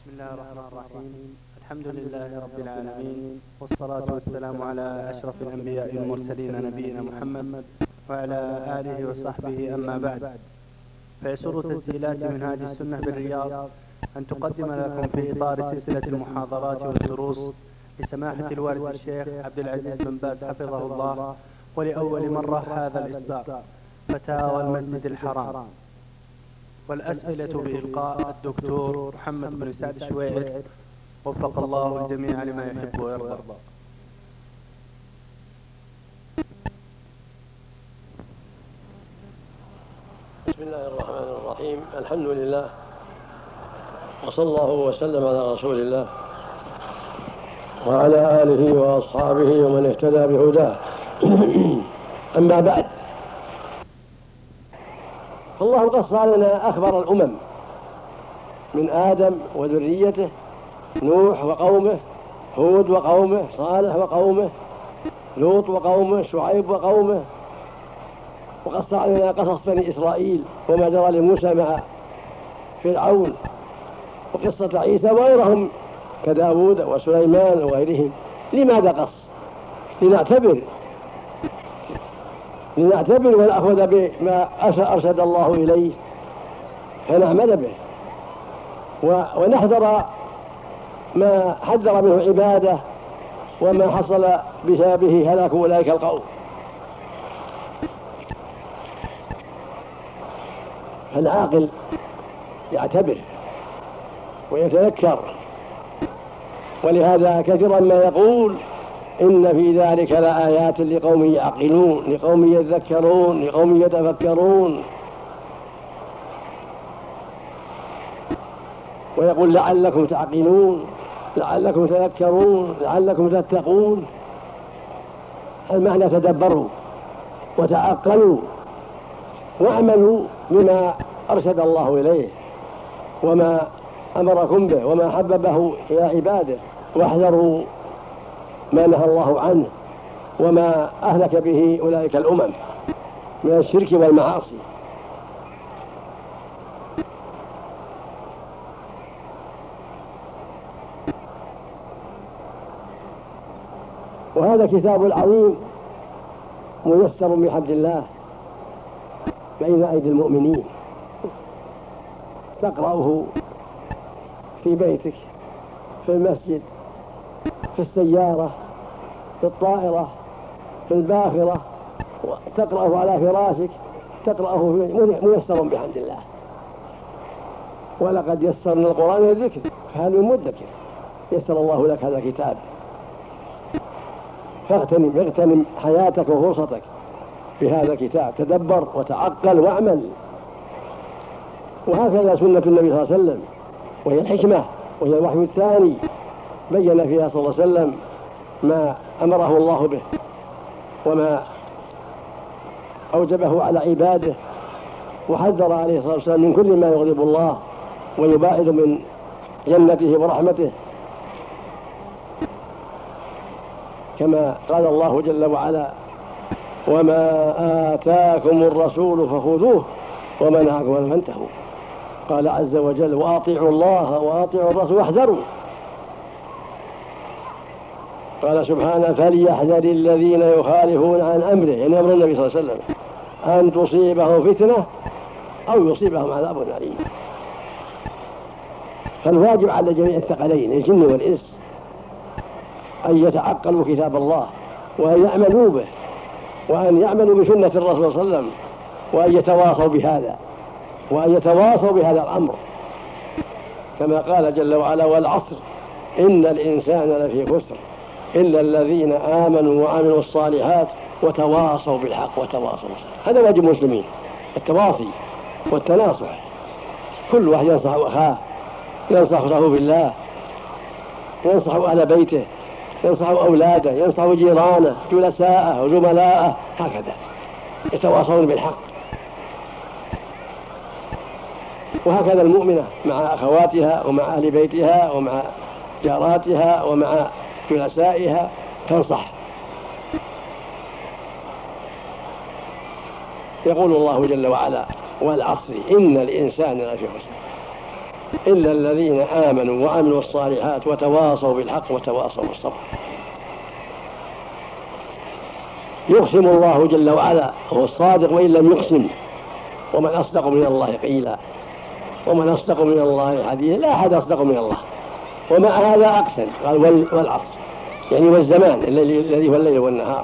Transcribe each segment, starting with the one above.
بسم الله الرحمن الرحيم. الحمد لله رب العالمين، والصلاة والسلام على أشرف الأنبياء والمرسلين نبينا محمد وعلى آله وصحبه، أما بعد. فيسر تسجيلات منهاج السنة بالرياض أن تقدم لكم في إطار سلسلة المحاضرات والدروس لسماحة الوالد الشيخ عبد العزيز بن باز حفظه الله، ولأول مرة هذا الإصدار، فتاوى المسجد الحرام، والأسئلة بإلقاء الدكتور محمد بن سعد الشويعر، وفق الله الجميع لما يحب ويرضى. بسم الله الرحمن الرحيم. الحمد لله، وصلى الله وسلم على رسول الله وعلى آله وأصحابه ومن اهتدى بهداه. أما بعد، فالله قص علينا أخبار الأمم من آدم وذريته، نوح وقومه، هود وقومه، صالح وقومه، لوط وقومه، شعيب وقومه، وقص علينا قصص بني إسرائيل وما جرى لموسى مع فرعون، وقصة عيسى وغيرهم كداود وسليمان وغيرهم. لماذا قص؟ لنعتبر ونأخذ بما أرشد الله إليه فنعمل به، ونحذر ما حذر منه عباده وما حصل بسببه هلاك أولئك القوم. فالعاقل يعتبر ويتذكر، ولهذا كثيرا ما يقول إن في ذلك لآيات لقوم يعقلون، لقوم يذكرون، لقوم يتفكرون. ويقول لعلكم تعقلون، لعلكم تذكرون، لعلكم تتقون. المعنى تدبروا وتعقلوا واعملوا بما أرشد الله إليه وما أمركم به وما حببه إلى عباده، واحذروا ما نهى الله عنه وما أهلك به أولئك الأمم من الشرك والمعاصي. وهذا كتاب العظيم ميسر بحمد الله بين أيدي المؤمنين، تقرأه في بيتك، في المسجد، في السيارة، في الطائرة، في الباخرة، تقرأه على فراشك، تقرأه ميسر بحمد الله. ولقد يسرنا القرآن للذكر فهل من مدكر. يسر الله لك هذا الكتاب، فاغتنم حياتك وفرصتك بهذا الكتاب، تدبر وتعقل واعمل. وهكذا سنة النبي صلى الله عليه وسلم، وهي الحكمة وهي الوحي الثاني، بين فيها صلى الله عليه وسلم ما أمره الله به وما أوجبه على عباده، وحذر عليه الصلاة والسلام من كل ما يغضب الله ويباعد من جنته ورحمته، كما قال الله جل وعلا: وما آتاكم الرسول فخذوه وما نهاكم عنه فانتهوا. قال عز وجل: وأطيعوا الله وأطيعوا الرسول واحذروا. قال سبحانه: فليحذر الذين يخالفون عن أمره، يعني أمر النبي صلى الله عليه وسلم، أن تصيبهم فتنة أو يصيبهم عذاب أليم. فالواجب على جميع الثقلين الجن والإنس أن يتعقلوا كتاب الله وأن يعملوا به، وأن يعملوا بسنة الرسول صلى الله عليه وسلم، وأن يتواصوا بهذا، وأن يتواصوا بهذا الأمر، كما قال جل وعلا: والعصر إن الإنسان لفي خسر إلا الذين آمنوا وعملوا الصالحات وتواصوا بالحق وتواصوا بالصبر. هذا واجب المسلمين، التواصي والتناصح. كل واحد ينصح أخاه، ينصح أخاه بالله، ينصح أهل بيته، ينصح أولاده، ينصح جيرانه، جلساءه وزملاءه، هكذا يتواصون بالحق. وهكذا المؤمنة مع أخواتها ومع أهل بيتها ومع جاراتها ومع جلسائها تنصح. يقول الله جل وعلا: والعصر إن الإنسان لفي خسر. إلا الذين آمنوا وعملوا الصالحات وتواصوا بالحق وتواصوا بالصبر. يقسم الله جل وعلا، هو الصادق وإن لم يقسم، ومن أصدق من الله قيلا، ومن أصدق من الله حديثا، لا أحد أصدق من الله. ومع هذا أقسم قال والعصر، يعني والزمان الذي هو الليل والنهار،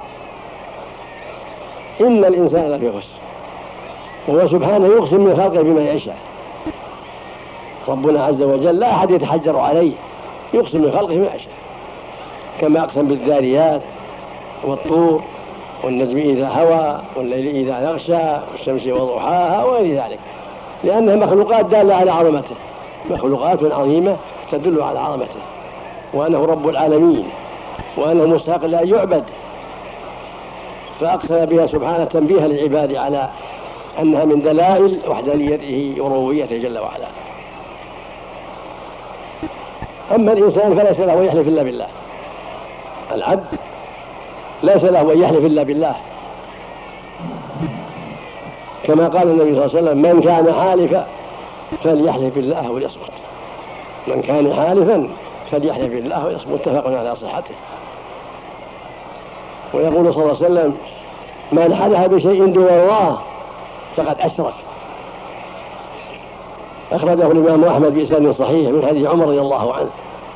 إن الإنسان لفي خسر. وهو سبحانه يقسم من خلقه بما يشاء. ربنا عز وجل لا أحد يتحجر عليه، يقسم من خلقه بما يشاء، كما أقسم بالذاريات والطور والنجم إذا هوى والليل إذا يغشى والشمس وضحاها وغير ذلك، لأنها مخلوقات دالة على عظمته، مخلوقات عظيمة تدل على عظمته، وأنه رب العالمين، وأنه مستحق لأن يعبد، فأقسم بها سبحانه تنبيها للعباد على أنها من دلائل وحدانيته وربوبيته جل وعلا. أما الإنسان فليس له أن يحلف إلا بالله، العبد ليس له أن يحلف إلا بالله، كما قال النبي صلى الله عليه وسلم: من كان حالفا فليحلف بالله وليصمت. من كان حالفا فليحلف بالله وليصمت، متفق على صحته. ويقول صلى الله عليه وسلم: من حلف بشيء دون الله فقد أشرك. أخرجه الإمام أحمد بإسناد صحيح من حديث عمر رضي الله عنه.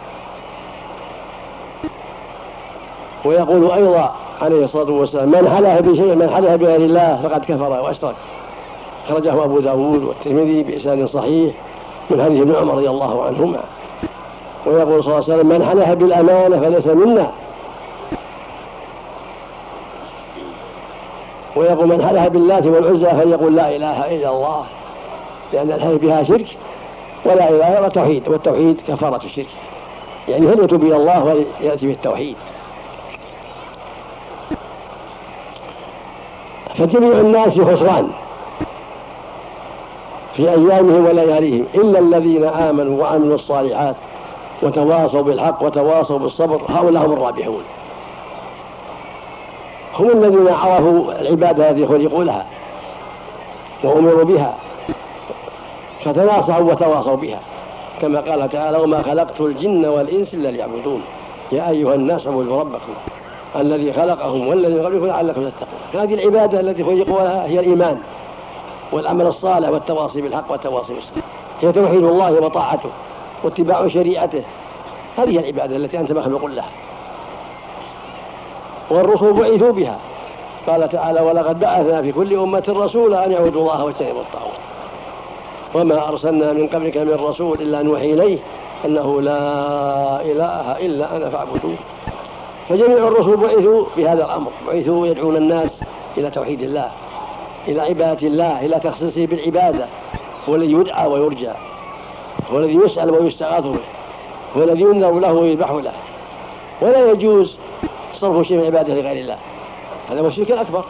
ويقول أيضا عليه الصلاة والسلام: من حلف بشيء، من حلف بغير الله فقد كفر وأشرك. أخرجه أبو داود والترمذي بإسناد صحيح من حديث ابن عمر رضي الله عنهما. ويقول صلى الله عليه وسلم: من حلف بالأمانة فليس منا. ويقول: من حلف باللات والعزى فليقول لا إله إلا الله، لأن الحلف بها شرك، ولا إله إلا توحيد، والتوحيد كفارة الشرك، يعني هل يتوب إلى الله ويأتي بالتوحيد. فجميع الناس في خسران في أيامهم ولياليهم إلا الذين آمنوا وعملوا الصالحات وتواصوا بالحق وتواصوا بالصبر، هؤلاء هم الرابحون. هم الذين عرفوا العبادة التي خلقوا لها وأمروا بها فتناصحوا وتواصوا بها، كما قال تعالى: وما خلقت الجن والإنس إلا ليعبدون يا أيها الناس اعبدوا ربكم الذي خلقهم والذي قبلكم لعلكم تتقون. هذه العبادة التي خلقوا لها هي الإيمان والعمل الصالح والتواصي بالحق والتواصي بالصبر، هي توحيد الله وطاعته واتباع شريعته. هذه العبادة التي أنت مخلوق لها، والرسل بعثوا بها. قال تعالى: ولقد بعثنا في كل أمة رسولا أن يعبدوا الله واجتنبوا الطاغوت وما أرسلنا من قبلك من رسول إلا نوحي إليه أنه لا إله إلا أنا فاعبدوه. فجميع الرسل بعثوا بهذا الأمر، بعثوا يدعون الناس إلى توحيد الله، إلى عبادة الله، إلى تخصيصه بالعبادة. هو الذي يدعى ويرجى، هو الذي يسأل ويستغاث به، هو الذي ينذر له ويذبح له. ولا يجوز صرف شيء من عبادة لغير الله، هذا هو الشرك الأكبر.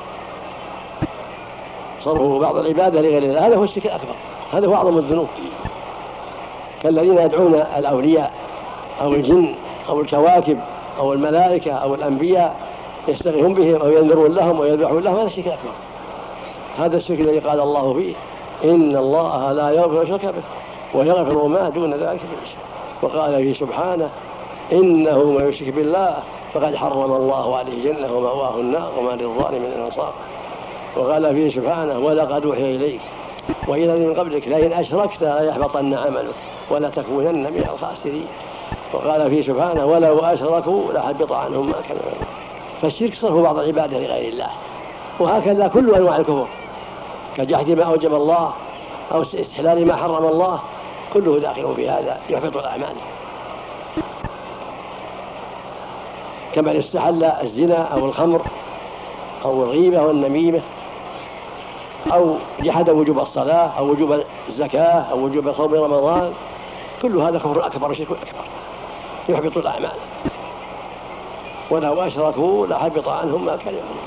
صرف بعض العبادة لغير الله هذا هو الشرك الأكبر، هذا هو أعظم الذنوب. كالذين يدعون الأولياء أو الجن أو الكواكب أو الملائكة أو الأنبياء يستغيثون بهم أو ينذرون لهم ويذبحون لهم، هذا الشرك الأكبر. هذا الشرك الذي قال الله فيه: إن الله لا يغفر الشرك به ويغفر ما دون ذلك من يشاء. وقال فيه سبحانه: إنه من يشرك بالله فقد حرم الله عليه الجنة ومأواه النار وما للظالمين من أنصار. وقال فيه سبحانه: ولقد أوحي إليك وإلى من قبلك لئن أشركت ليحبطن عملك ولا تكونن من الخاسرين. وقال فيه سبحانه: ولو أشركوا لحبط عنهم ما كانوا يعملون. فالشرك صرف بعض العبادة لغير الله، وهكذا كل أنواع الكفر كجحد ما أوجب الله أو استحلال ما حرم الله، كله داخل في هذا يحبط الأعمال. كما استحل الزنا أو الخمر أو الغيبة والنميمة، أو جحد وجوب الصلاة أو وجوب الزكاة أو وجوب صوم رمضان، كل هذا كفر أكبر وشرك أكبر يحبط الأعمال. ولو أشركوا لحبط عنهم ما كانوا يعملون.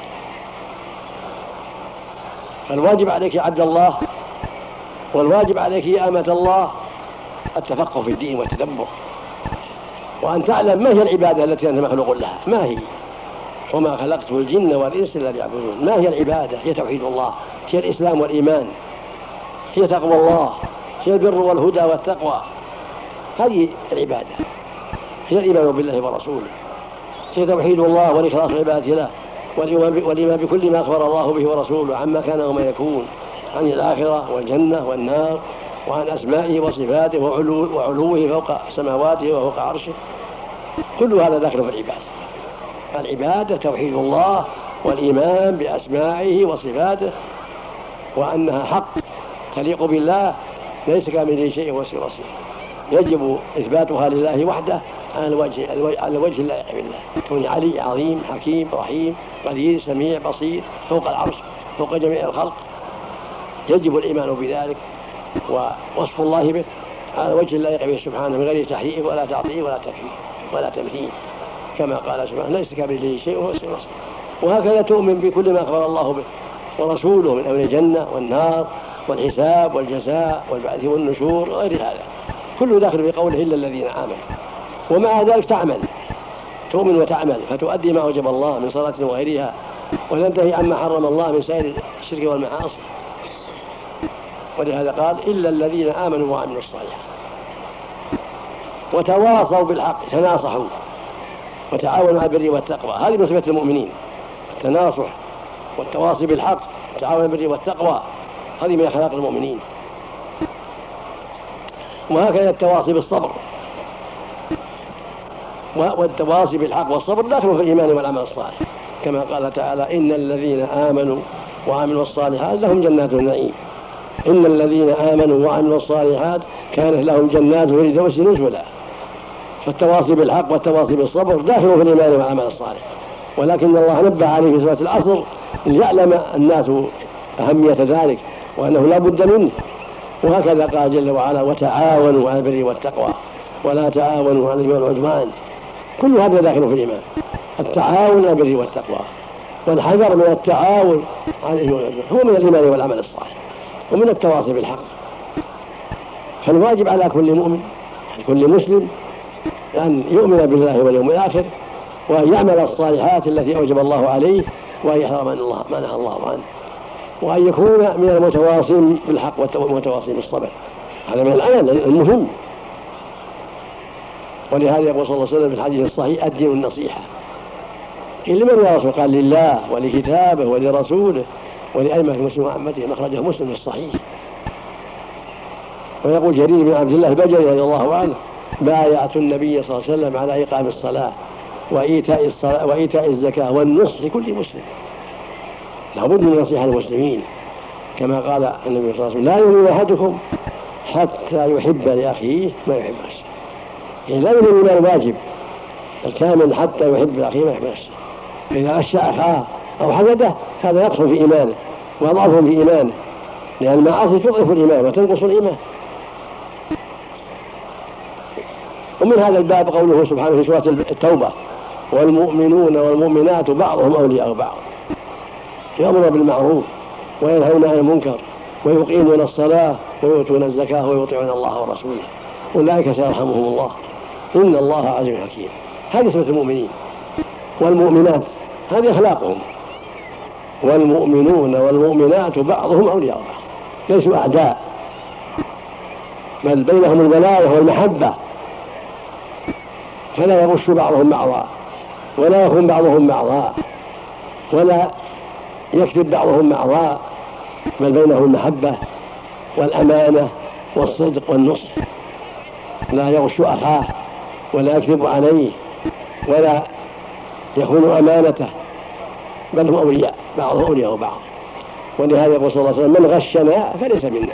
فالواجب عليك يا عبد الله، والواجب عليك يا أمة الله، التفقه في الدين والتدبر، وأن تعلم ما هي العبادة التي أنت مخلوق لها، ما هي. وما خلقت الجن والإنس إلا ليعبدون. ما هي العبادة؟ هي توحيد الله، هي الإسلام والإيمان، هي تقوى الله، هي البر والهدى والتقوى. هذه العبادة هي الإيمان بالله ورسوله، هي توحيد الله والإخلاص العبادة له، والإيمان بكل ما أخبر الله به ورسوله عما كان وما يكون، عن الآخرة والجنة والنار، وعن أسمائه وصفاته وعلوه فوق سماواته وفوق عرشه. كل هذا داخل في العبادة. العبادة توحيد الله والإيمان بأسمائه وصفاته، وأنها حق تليق بالله ليس كمثله شيء وهو السميع البصير. يجب إثباتها لله وحده على الوجه اللائق بالله، كون علي عظيم حكيم رحيم قدير سميع بصير فوق العرش فوق جميع الخلق، يجب الإيمان بذلك ووصف الله به على الوجه اللائق به سبحانه من غير تحريف ولا تعطيل ولا تكفير ولا تمثيل، كما قال سبحانه ليس كمثله شيء وهو السميع البصير. وهكذا تؤمن بكل ما أخبر الله به ورسوله من أمر الجنة والنار والحساب والجزاء والبعث والنشور وغير هذا، كله داخل في قوله إلا الذين آمنوا. ومع ذلك تعمل، تؤمن وتعمل فتؤدي ما وجب الله من صلاة وغيرها، وتنتهي عما حرم الله من سائر الشرك والمعاصي. ولهذا قال إلا الذين آمنوا وعملوا الصالحات وتواصوا بالحق، تناصحوا وتعاونوا على البر والتقوى. هذه من صفات المؤمنين، التناصح والتواصي بالحق والتعاون على البر والتقوى، هذه من أخلاق المؤمنين. وهكذا التواصي بالصبر والتواصي بالحق والصبر داخل في الإيمان والعمل الصالح، كما قال تعالى إن الذين آمنوا وعملوا الصالحات لهم جنات النعيم. إن الذين آمنوا وعملوا الصالحات كانت لهم جنات الفردوس نزلا. فالتواصي بالحق والتواصي بالصبر داخل في الإيمان والعمل الصالح، ولكن الله نبه عليه في سورة العصر ليعلم الناس أهمية ذلك وأنه لا بد منه. وهكذا قال جل وعلا وتعاونوا على البر والتقوى ولا تعاونوا على الإثم والعدوان. كل هذا داخل في الإيمان، التعاون على البر والتقوى والحذر من التعاون على الإثم والعدوان هو من الإيمان والعمل الصالح ومن التواصي بالحق. فالواجب على كل مؤمن كل مسلم أن يؤمن بالله واليوم الآخر، وأن يعمل الصالحات التي أوجب الله عليه، وأن يحذر ما نهى الله عنه، وأن يكون من المتواصين بالحق والمتواصين بالصبر. هذا من الآن المهم. ولهذا يقول صلى الله عليه وسلم في الحديث الصحيح الدين النصيحة. قيل لمن يا رسول؟ قال لله ولكتابه ولرسوله ولأئمة المسلمين وعامتهم، أخرجه مسلم في الصحيح. ويقول جرير بن عبد الله البجلي رضي الله عنه بايعت النبي صلى الله عليه وسلم على إقام الصلاة وإيتاء الزكاة والنصح لكل مسلم. لابد من نصيحة المسلمين، كما قال النبي صلى الله عليه وسلم لا يؤمن أحدكم حتى يحب لأخيه ما يحب نفسه. يعني لا يؤمن الإيمان الواجب الكامل حتى يحب لأخيه ما يحب نفسه. إذا غش أخاه أو حسده هذا يقصر في إيمانه ويضعف في إيمانه، لأن المعاصي تضعف الإيمان وتنقص الإيمان. ومن هذا الباب قوله سبحانه في سورة التوبة والمؤمنون والمؤمنات بعضهم أولياء بعض، يأمرون بالمعروف وينهون عن المنكر ويقيمون الصلاة ويؤتون الزكاة ويطيعون الله ورسوله أولئك سيرحمهم الله إن الله عزيز حكيم. هذه صفة المؤمنين. والمؤمنات هذه أخلاقهم. والمؤمنون والمؤمنات بعضهم أولياء بعض، ليسوا أعداء، بل بينهم الولاية والمحبة، فلا يغش بعضهم بعضا ولا يخون بعضهم بعضا ولا يكذب بعضهم بعضا، بل بينهم المحبة والأمانة والصدق والنصح. لا يغش أخاه ولا يكذب عليه ولا يخون أمانته، بل هم أولياء بعضهم أولياء بعض. ولهذا يقول صلى الله عليه وسلم من غشنا فليس منا.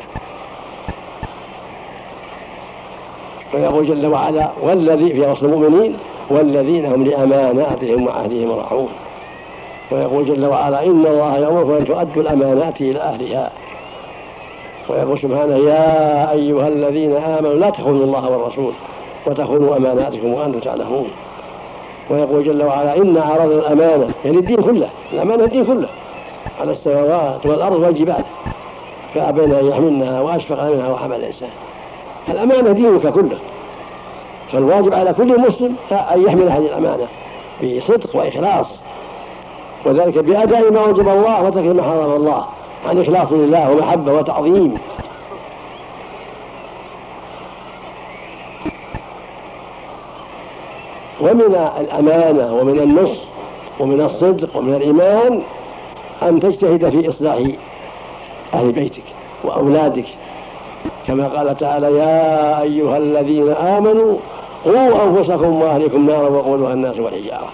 ويقول جل وعلا والذي في وصف المؤمنين والذين هم لأماناتهم وعهدهم راعون. ويقول جل وعلا إن الله يأمركم أن تؤدوا الأمانات إلى أهلها. ويقول سبحانه يا أيها الذين آمنوا لا تخونوا الله والرسول وتخونوا أماناتكم وأنتم تعلمون. ويقول جل وعلا إن عرضنا الأمانة، يعني الدين كله، الأمانة الدين كله، على السماوات والأرض والجبال فأبين أن يحملنها وأشفق منها وحمل الإنسان. الأمانة دينك كله، فالواجب على كل مسلم أن يحمل هذه الأمانة بصدق وإخلاص، وذلك بأداء ما وجب الله وترك ما حرم الله عن إخلاص لله ومحبة وتعظيم. ومن الأمانة ومن النصح ومن الصدق ومن الإيمان أن تجتهد في إصلاح أهل بيتك وأولادك، كما قال تعالى: يا أيها الذين آمنوا قوا أنفسكم وأهلكم نارا وقودها الناس والحجارة.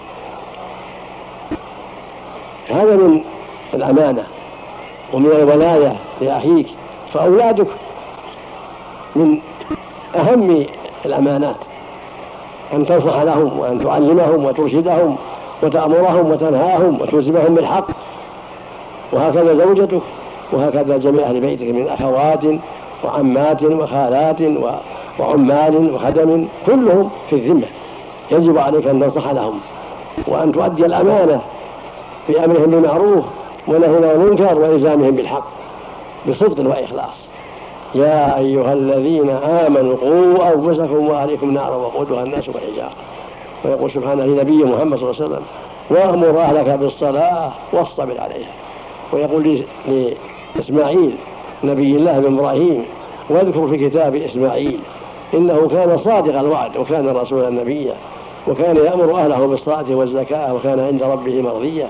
هذا من الأمانة ومن الولاية لأخيك، فأولادك من أهم الأمانات، أن تنصح لهم وأن تعلمهم وترشدهم وتأمرهم وتنهاهم وتلزمهم بالحق، وهكذا زوجتك وهكذا جميع أهل بيتك من أخوات وعمات وخالات وعمال وخدم، كلهم في الذمة، يجب عليك أن تنصح لهم وأن تؤدي الأمانة في أمرهم بالمعروف ونهيهم عن المنكر وإلزامهم بالحق بصدق وإخلاص. يا أيها الذين آمنوا قوا أنفسكم وأهلكم نارا وقودها الناس والحجارة. ويقول سبحانه لنبيه محمد صلى الله عليه وسلم: وأمر أهلك بالصلاة واصطبر عليها. ويقول لإسماعيل نبي الله بن إبراهيم: واذكر في كتاب إسماعيل إنه كان صادق الوعد وكان رسولا نبيا وكان يأمر أهله بالصلاة والزكاة وكان عند ربه مرضيا.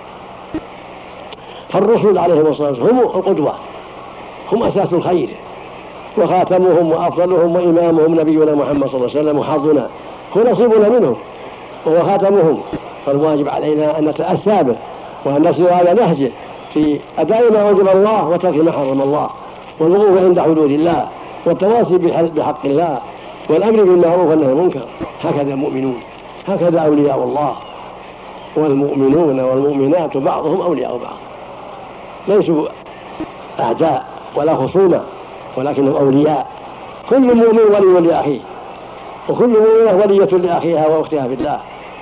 فالرسل عليهم الصلاة والسلام هم القدوة، هم أساس الخير وخاتمهم وأفضلهم وإمامهم نبينا محمد صلى الله عليه وسلم، وحظنا هو نصيبنا منهم وهو خاتمهم. فالواجب علينا أن نتأسى به وأن نسير على نهجه في أداء ما واجب الله وترك ما حرم الله، والوقوف عند حدود الله، والتواصي بحق الله، والأمر بالمعروف والنهي عن المنكر. هكذا المؤمنون، هكذا أولياء الله. والمؤمنون والمؤمنات بعضهم أولياء بعض، ليسوا أعداء ولا خصومة، ولكنهم أولياء. كل مؤمن ولي لأخيه، وكل مؤمنة ولية لأخيها وأختها في الله.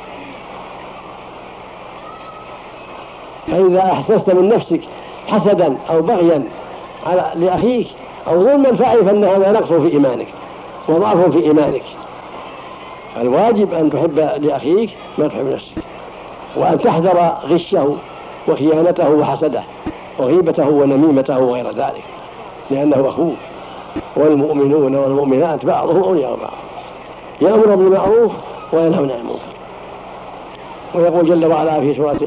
فإذا أحسست من نفسك حسدا أو بغيا لأخيك أو ظلما فاعرف أن هذا نقص في إيمانك وضعف في إيمانك. فالواجب أن تحب لأخيك ما تحب نفسك، وأن تحذر غشه وخيانته وحسده وغيبته ونميمته وغير ذلك، لأنه أخوك. والمؤمنون والمؤمنات بعضهم أولياء بعض، يأمر بالمعروف وينهون عن المنكر. ويقول جل وعلا في سورة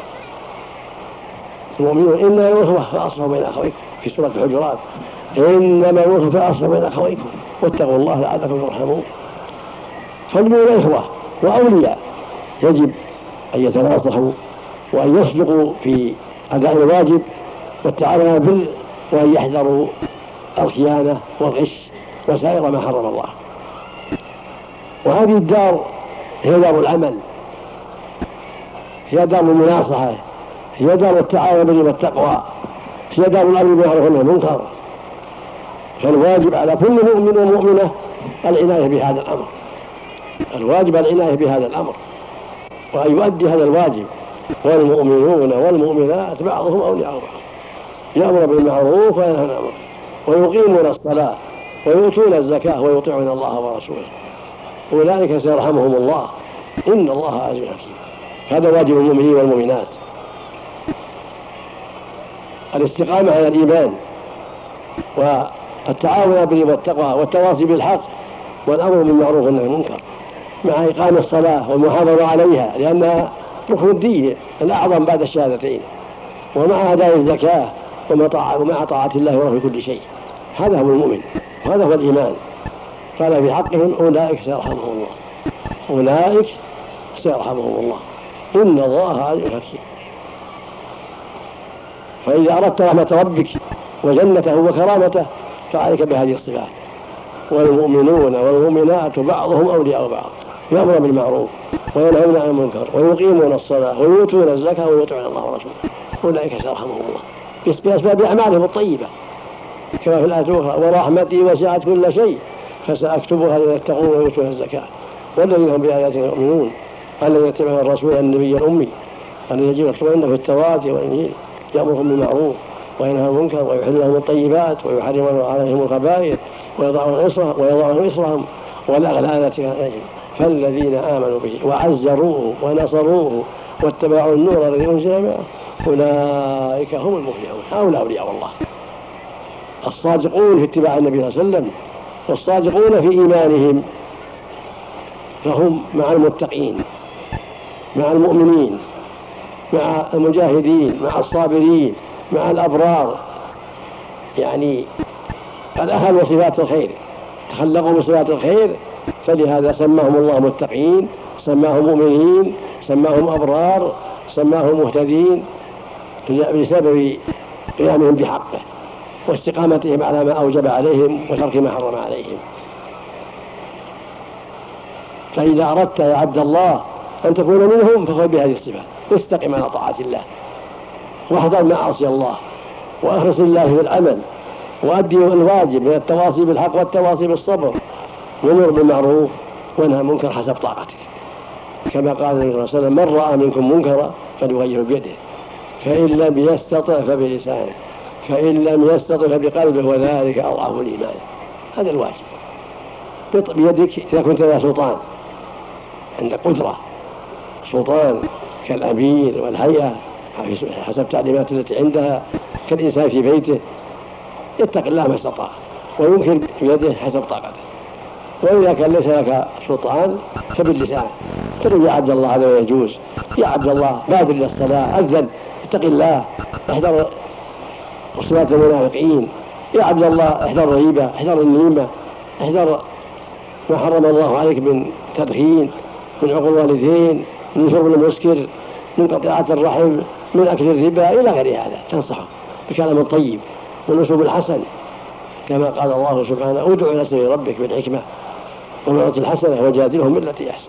المؤمنون: إنما الأخوة فأصلحوا بين أخويكم، في سورة الحجرات: إنما الأخوة فأصلحوا بين أخويكم واتقوا الله لعلكم ترحمون. فالمؤمنون إخوة وأولياء، يجب أن يتناصحوا وأن يصدقوا في أداء الواجب والتعاون على البر، وأن يحذروا الخيانة والغش وسائر ما حرم الله. وهذه الدار هي دار العمل، هي دار المناصحة، هي دار التعاون بالبر والتقوى، هي دار الأمر بالمعروف والنهي عن المنكر. فالواجب على كل مؤمن ومؤمنة العناية بهذا الأمر، الواجب العناية بهذا الأمر وأن يؤدي هذا الواجب. والمؤمنون والمؤمنات بعضهم أولياء بعض، يأمر بالمعروف وينهى عن المنكر ويقيمون الصلاة ويؤتون الزكاة ويطيعون الله ورسوله، أولئك سيرحمهم الله إن الله عزيز حكيم. هذا واجب المؤمنين والمؤمنات، الاستقامة على الإيمان والتعاون بالبر والتقوى والتواصي بالحق والأمر بالمعروف والنهي عن المنكر، مع إقام الصلاة والمحافظة عليها لأنها ركن الدين الأعظم بعد الشهادتين، ومع أداء الزكاة ومع طاعة الله ورسوله كل شيء. هذا هو المؤمن وهذا هو الإيمان. قال في حقهم: أولئك سيرحمهم الله، أولئك سيرحمهم الله إن الله عزيز حكيم. فإذا أردت رحمة ربك وجنته وكرامته فعليك بهذه الصفات. والمؤمنون والمؤمنات بعضهم أولياء بعض، يأمر بالمعروف وينهون عن المنكر ويقيمون الصلاة ويؤتون الزكاة ويطيعون الله ورسوله، أولئك سيرحمهم الله بأسباب أعمالهم الطيبة، كما في الآية الأخرى: ورحمتي وسعت كل شيء فسأكتبها للذين يتقون ويؤتون الزكاة والذين هم بآياتنا يؤمنون الذين يتبعون الرسول النبي الأمي الذي يجب يكتبونه في التوراة والإنجيل يأمرهم بالمعروف وينهى عن المنكر ويحل لهم الطيبات ويحرم عليهم الخبائث ويضعون إصرهم والأغلال التي كانت عليهم. فالذين آمنوا به وعزروه ونصروه واتبعوا النور الذي أنزل معه أولئك هم المفلحون. هؤلاء أولياء الله الصادقون في اتباع النبي صلى الله عليه وسلم، والصادقون في إيمانهم، فهم مع المتقين، مع المؤمنين، مع المجاهدين، مع الصابرين، مع الأبرار، يعني قد أخذوا صفات الخير، تخلقوا بصفات الخير، فلهذا سماهم الله متقين، سماهم مؤمنين، سماهم أبرار، سماهم مهتدين بسبب قيامهم بحقه واستقامتهم على ما أوجب عليهم وترك ما حرم عليهم. فإذا أردت يا عبد الله أن تكون منهم فخذ بهذه الصفات، استقم على طاعة الله واحذر معاصي الله وأخلص لله في العمل وأدي الواجب من التواصي بالحق والتواصي بالصبر، وامر بالمعروف وانهى المنكر حسب طاقتك، كما قال النبي صلى الله عليه وسلم: من رأى منكم منكرا فليغيره بيده، فإن لم يستطع فبلسانه، فإن لم يستطع فبقلبه، وذلك أضعف الإيمان. هذا الواجب بيدك. إذا كنت ذا سلطان، عندك قدرة، سلطان كالأمير والهيئة حسب تعليمات التي عندها، كالإنسان في بيته، يتق الله ما استطاع ويمكن بيده حسب طاقته. وإذا كان ليس لك سلطان فباللسان، تقول: يا عبد الله هذا يجوز، يا عبد الله بادر إلى الصلاة، أذن، اتق الله، احذر صفات المنافقين، يا عبد الله احذر الغيبة، احذر النميمة، احذر ما حرم الله عليك من تدخين، من عقوق الوالدين، من شرب المسكر، من قطيعة الرحم، من أكل الربا، إلى غير هذا. تنصحه بكلام طيب والأسلوب الحسن، كما قال الله سبحانه: ادع إلى سبيل ربك بالحكمة والموعظة الحسنة وجادلهم بالتي أحسن.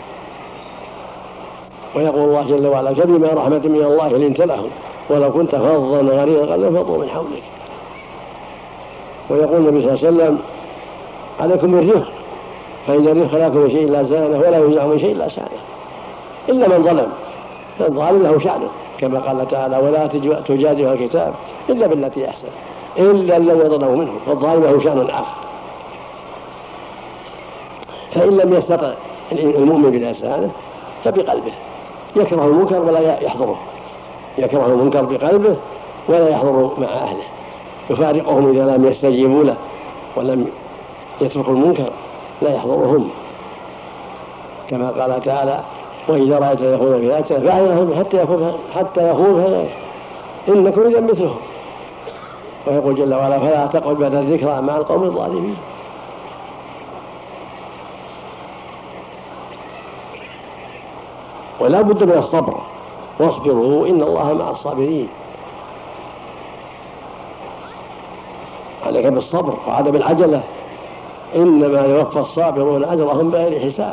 ويقول الله جل وعلا: فبما رحمة من الله لنت لهم ولو كنت فظا غليظ القلب لانفضوا من حولك. ويقول النبي صلى الله عليه وسلم: عليكم بالرفق، فإن الرفق لا يكون من شيء إلا زانه ولا ينزع من شيء إلا شانه، إلا من ظلم، فالظالم له شأنه، كما قال تعالى: ولا تجادل الكتاب إلا بالتي أحسن إلا الذي ظلموا منه، فالظالم له شأن آخر. فإن لم يستطع المؤمن بلسانه فبقلبه، يكره المنكر ولا يحضره، يكره المنكر بقلبه ولا يحضر مع أهله، يفارقهم إذا لم يستجيبوا له ولم يتركوا المنكر، لا يحضرهم، كما قال تعالى: وإذا رأيت يخوض في آياتنا فأعرض حتى يخوض إنكم إذا مثلهم. ويقول جل وعلا: فلا تقعد بعد الذكرى مع القوم الظالمين. ولا بد من الصبر، واصبروا إن الله مع الصابرين. عليك بالصبر وعدم العجلة، إنما يوفى الصابرون أجرهم بغير حساب.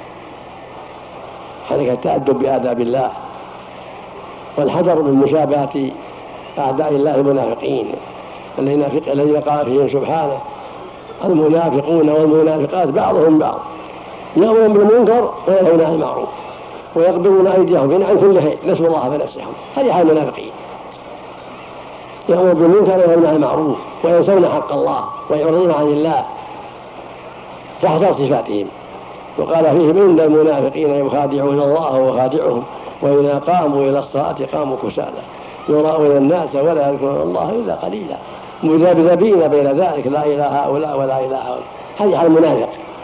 عليك التأدب بآداب الله والحذر من مشابهة أعداء الله المنافقين الذين قال فيهم سبحانه: المنافقون والمنافقات بعضهم بعض يأمرون بالمنكر وينهون عن المعروف ويقبضون أيديهم عن كل خير نسوا الله فنسيهم. هذه حال المنافقين، يأمرون بالمنكر وينهون عن المعروف وينسون حق الله ويعرضون عن الله، فاحذر صفاتهم. وقال فيهم: إن المنافقين يخادعون الله وخادعهم وإذا قاموا إلى الصلاة قاموا كسالى يراءون الناس ولا يذكرون الله إلا قليلا مذبذبين بين ذلك لا إلى هؤلاء ولا إلى هؤلاء. هذه على المنافق،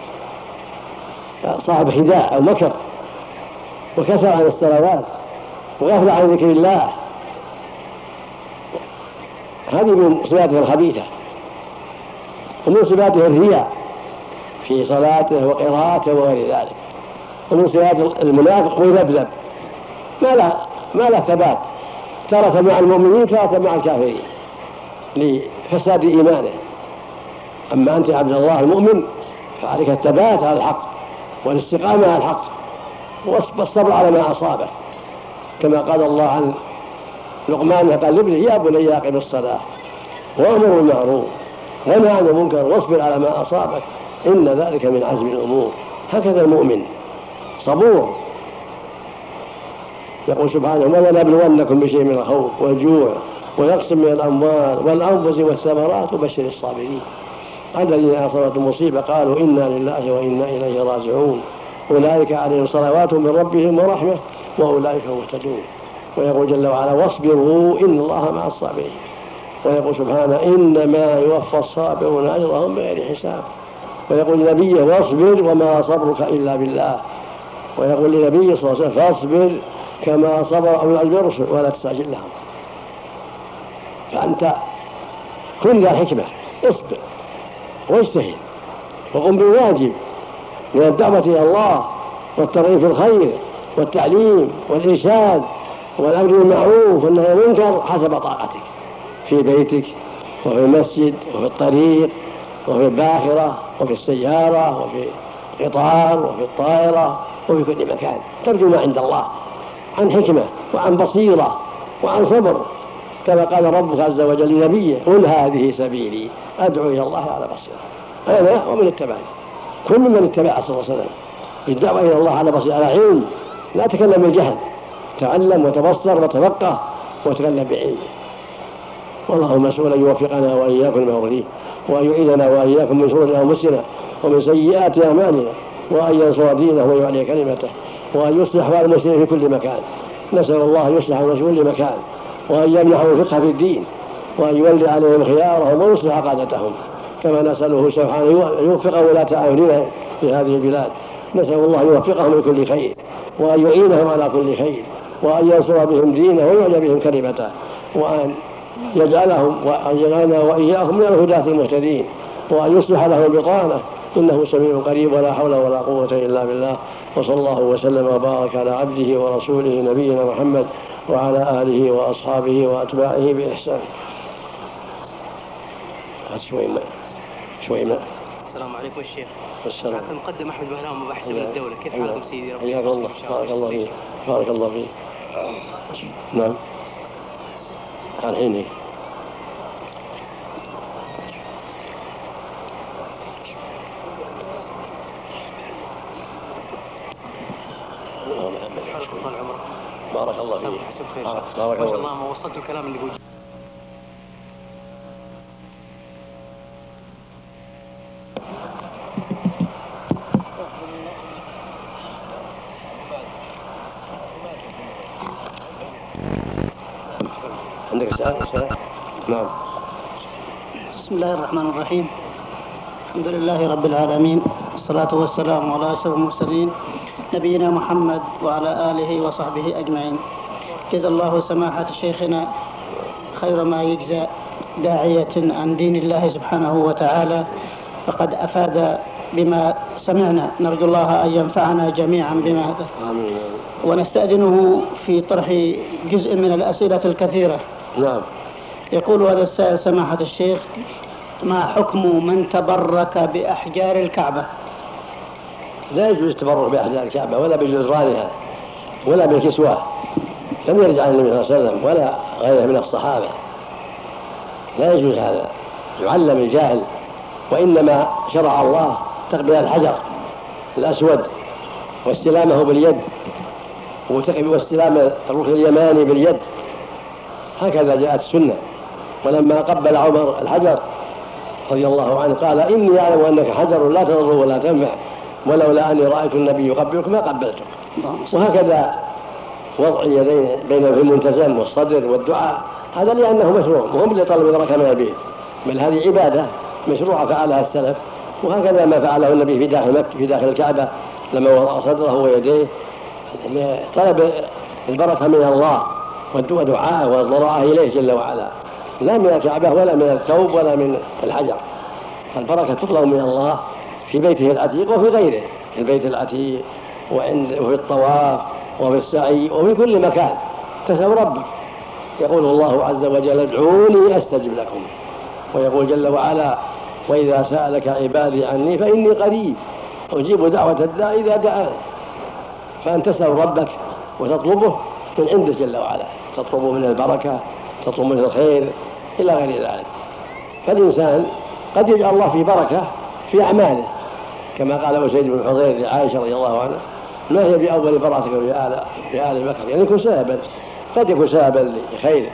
صاحب خداع أو مكر وكسر عن الصلوات وغفل عن ذكر الله. هذه من صفاته الخبيثة، ومن صفاته الرياء في صلاته وقراءته وغير ذلك. ومن صفات المنافق مذبذب ما له ثبات، تارة مع المؤمنين تارة مع الكافرين لفساد إيمانه. أما أنت عبد الله المؤمن فعليك الثبات على الحق والاستقامة على الحق والصبر على ما أصابه، كما قال الله عن لقمان قال لابنه: يا بني أقم الصلاة وأمر بالمعروف ونهى عن المنكر واصبر على ما أصابك إن ذلك من عزم الأمور. هكذا المؤمن صبور. يقول سبحانه: ولنبلونكم بشيء من الخوف والجوع ونقص من الأموال والأنفس والثمرات وبشر الصابرين الذين أصابتهم مصيبة قالوا إنا لله وإنا إليه راجعون أولئك عليهم صلوات من ربهم ورحمة وأولئك هم المهتدون. ويقول جل وعلا: واصبروا إن الله مع الصابرين. ويقول سبحانه: إنما يوفى الصابرون أجرهم بغير حساب. ويقول لنبيه واصبر وما صبرك إلا بالله، ويقول لنبيه صلى الله عليه وسلم فاصبر كما صبر أولو الرسل ولا تستعجل لهم. فأنت كن ذا حكمة، اصبر واجتهد وقم بالواجب من الدعوة إلى الله والترغيب في الخير والتعليم والإرشاد والأمر بالمعروف والنهي عن المنكر حسب طاقتك، في بيتك وفي المسجد وفي الطريق وفي الباخرة وفي السيارة وفي القطار وفي الطائرة وفي كل مكان. ترجو ما عند الله عن حكمة وعن بصيرة وعن صبر، كما قال ربك عز وجل لنبيه قل هذه سبيلي أدعو إلى الله على بصيرة، أنا ومن اتبعني. كل من اتبع صلى الله عليه وسلم بالدعوة إلى الله على بصيرة، على علم، لا تكلم بالجهل، تعلم وتبصر وتفقه وتكلم بعلم. والله مسؤول أن يوفقنا وإياكم لما يرضيه، وأن يعيذنا وإياكم من شرور أنفسنا ومن سيئات أعمالنا، وأن ينصر دينه ويعلي كلمته، وأن يصلح أحوال المسلمين في كل مكان. نسأل الله أن يصلح المسلمين في كل مكان، وأن يمنحهم الفقه في الدين، وأن يولي عليهم خيارهم ويصلح قادتهم، كما نسأله سبحانه أن يوفق ولاة أمرنا في هذه البلاد. نسأل الله أن يوفقهم لكل خير، وأن يعينهم على كل خير، وأن ينصر بهم دينه ويعلي بهم كلمته، وأن يجعلنا وإياهم من الهداة المهتدين، وأن يصلح لهم بطانة، إنه سميع قريب ولا حول ولا قوة إلا بالله. وصلى الله وسلم وبارك على عبده ورسوله نبينا محمد وعلى آله وأصحابه وأتباعه بإحسان. شوي ما. السلام عليكم الشيخ. السلام. معكم المقدم أحمد بهلام مباحث من الدولة. كيف حالكم سيدي؟ حياك الله. بارك الله فيك. بارك الله فيك. نعم. الحين بارك الله فيك. بارك الله. ما وصلت الكلام اللي قلت. عندك سؤال؟ نعم. بسم الله الرحمن الرحيم. الحمد لله رب العالمين، والصلاة والسلام على أشرف المرسلين نبينا محمد وعلى آله وصحبه أجمعين. جزا الله سماحة شيخنا خير ما يجزى داعية عن دين الله سبحانه وتعالى، فقد أفاد بما سمعنا. نرجو الله أن ينفعنا جميعا بما ونستأذنه في طرح جزء من الأسئلة الكثيرة. نعم. يقول هذا السائل سماحة الشيخ: ما حكم من تبرك بأحجار الكعبة؟ لا يجوز التبرك بأحجار الكعبة ولا بجدرانها ولا بالكسوة، لم يرد عن النبي صلى الله عليه وسلم ولا غيره من الصحابة. لا يجوز هذا، يعلم الجاهل. وإنما شرع الله تقبيل الحجر الأسود واستلامه باليد، واستلام الركن اليماني باليد، هكذا جاءت السنة. ولما قبل عمر الحجر رضي الله عنه قال: إني أعلم أنك حجر لا تضر ولا تنفع، ولولا أني رأيت النبي يقبلك ما قبلتك. وهكذا وضع اليدين بين الملتزم والصدر والدعاء، هذا لأنه مشروع، وهم لطلب البركة من البيت، بل هذه عبادة مشروعة فعلها السلف. وهكذا ما فعله النبي في داخل مكة في داخل الكعبة لما وضع صدره ويديه طلب البركة من الله ودعاءه والضراعة إليه جل وعلا، لا من الكعبة ولا من الثوب ولا من الحجر. البركة تطلب من الله في بيته العتيق وفي غيره، في البيت العتيق وفي الطواف وفي السعي وفي كل مكان. تسأل ربك، يقول الله عز وجل: ادعوني أستجب لكم. ويقول جل وعلا: وإذا سألك عبادي عني فإني قريب أجيب دعوة الداعي إذا دعان. فأن تسأل ربك وتطلبه من عنده جل وعلا، تطلب من البركة، تطلب من الخير إلى غير ذلك. فالإنسان قد يجعل الله في بركة في أعماله، كما قال أسيد بن حضير لعائشة رضي الله عنها: ما هي بأول بركتك في آل بكر، يعني يكون سببا، قد يكون سببا لخير،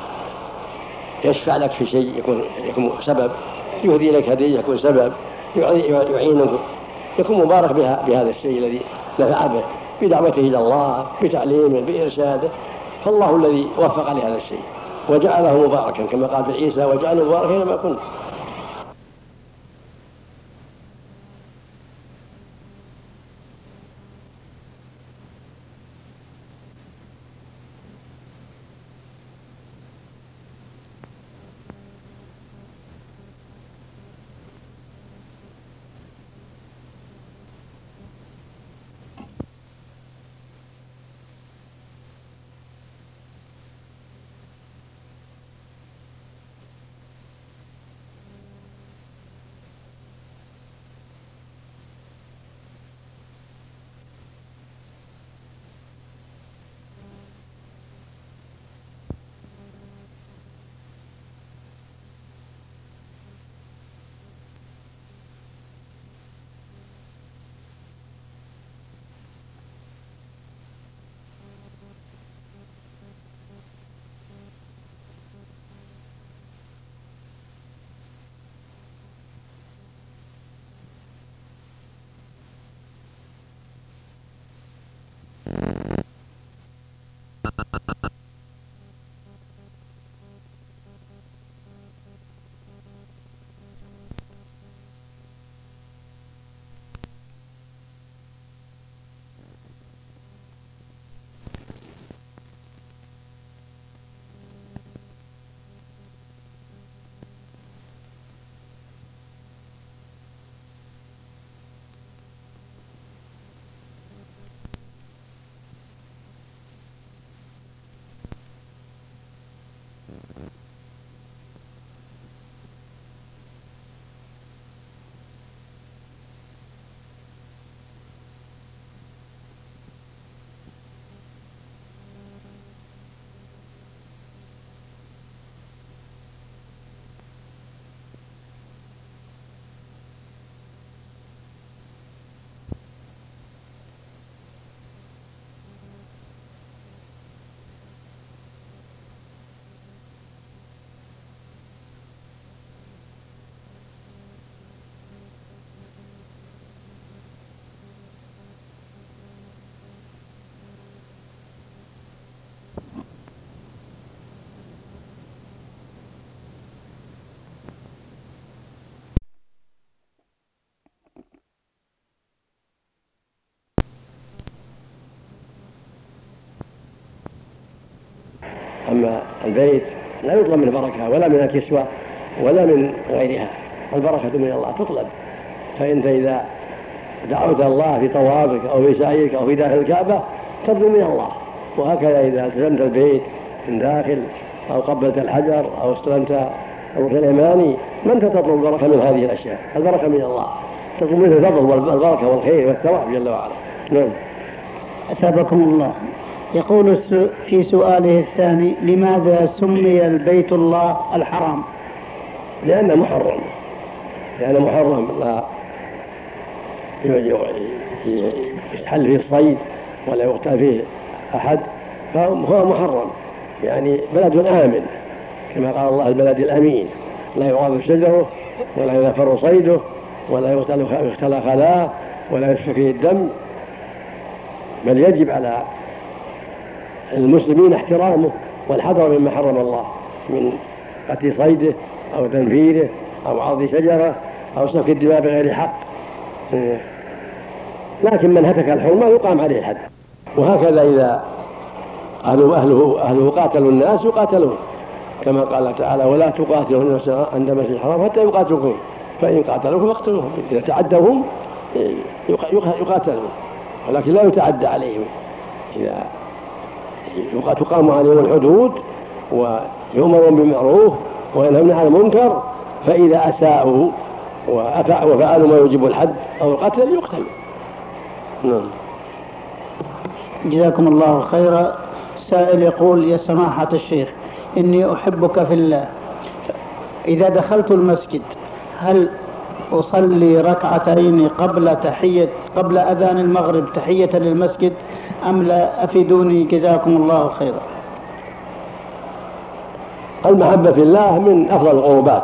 يشفع لك في شيء يكون سبب، يهدي لك هدية يكون سبب، يعينك، يكون مبارك بهذا الشيء الذي نفع به، بدعوته إلى الله، بتعليمه، بإرشاده. فالله الذي وفق لهذا الشيء وجعله مباركا، كما قال في عيسى: وجعله مباركا لما كنت. أما البيت لا يطلب منه بركة ولا من الكسوة ولا من غيرها، البركة من الله تطلب. فأنت إذا دعوت الله في طوافك أو في سعيك أو في داخل الكعبة ترجو من الله، وهكذا إذا التزمت البيت من داخل أو قبلت الحجر أو استلمت الركن اليماني ما أنت تطلب البركة من هذه الأشياء، البركة من الله، تطلب منه الفضل والبركة والخير والثواب جل وعلا. نعم. أثابكم الله. يقول في سؤاله الثاني: لماذا سمي البيت الله الحرام؟ لأنه محرم، لا يستحل فيه الصيد ولا يقتل فيه أحد، فهو محرم، يعني بلد آمن كما قال الله: البلد الأمين، لا يغاب شجره ولا ينفر صيده ولا يختلى خلاه ولا يسفك فيه الدم، بل يجب على المسلمين احترامه والحذر مما حرم الله من قتل صيده أو تنفيره أو عرض شجرة أو سفك الدماء بغير حق. لكن من هتك الحرمة يقام عليه الحد. وهكذا إذا أهله قاتلوا الناس يقاتلون، كما قال تعالى: ولا تقاتلوا الناس عند المسجد الحرام حتى يقاتلوكم فإن قاتلوكم فاقتلوهم. إذا تعدوهم يقاتلون، ولكن لا يتعدى عليهم. إذا تقام عليهم الحدود ويؤمرون بالمعروف وينهون عن المنكر، فإذا أساءوا وفعلوا ما يوجب الحد أو القتل يقتلوا. نعم. جزاكم الله خيرا. سائل يقول: يا سماحة الشيخ، إني أحبك في الله، إذا دخلت المسجد هل أصلي ركعتين قبل أذان المغرب تحية للمسجد أم لا؟ أفيدوني جزاكم الله خيرا. المحبة في الله من أفضل القربات،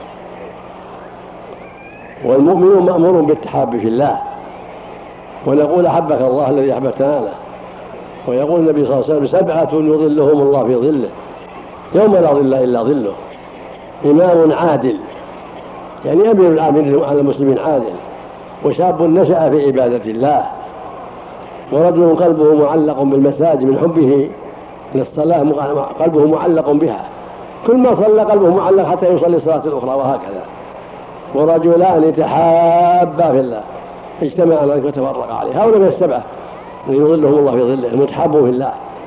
والمؤمنون مأمور بالتحاب في الله، ونقول: أحبك الله الذي أحببتنا له. ويقول النبي صلى الله عليه وسلم: 7 يظلهم الله في ظله يوم لا ظل إلا ظله: إمام عادل، يعني أمير العاملين على المسلمين عادل، وشاب نشأ في عبادة الله، ورجل قلبه معلق بالمساجد من حبه للصلاة، قلبه معلق بها، كل ما صلى قلبه معلق حتى يصلي الصلاة الأخرى، وهكذا. ورجلان تحابا في الله اجتمعا عليه وتفرقا عليه، هؤلاء من 7 يظلهم الله في ظله، المتحابون في الله.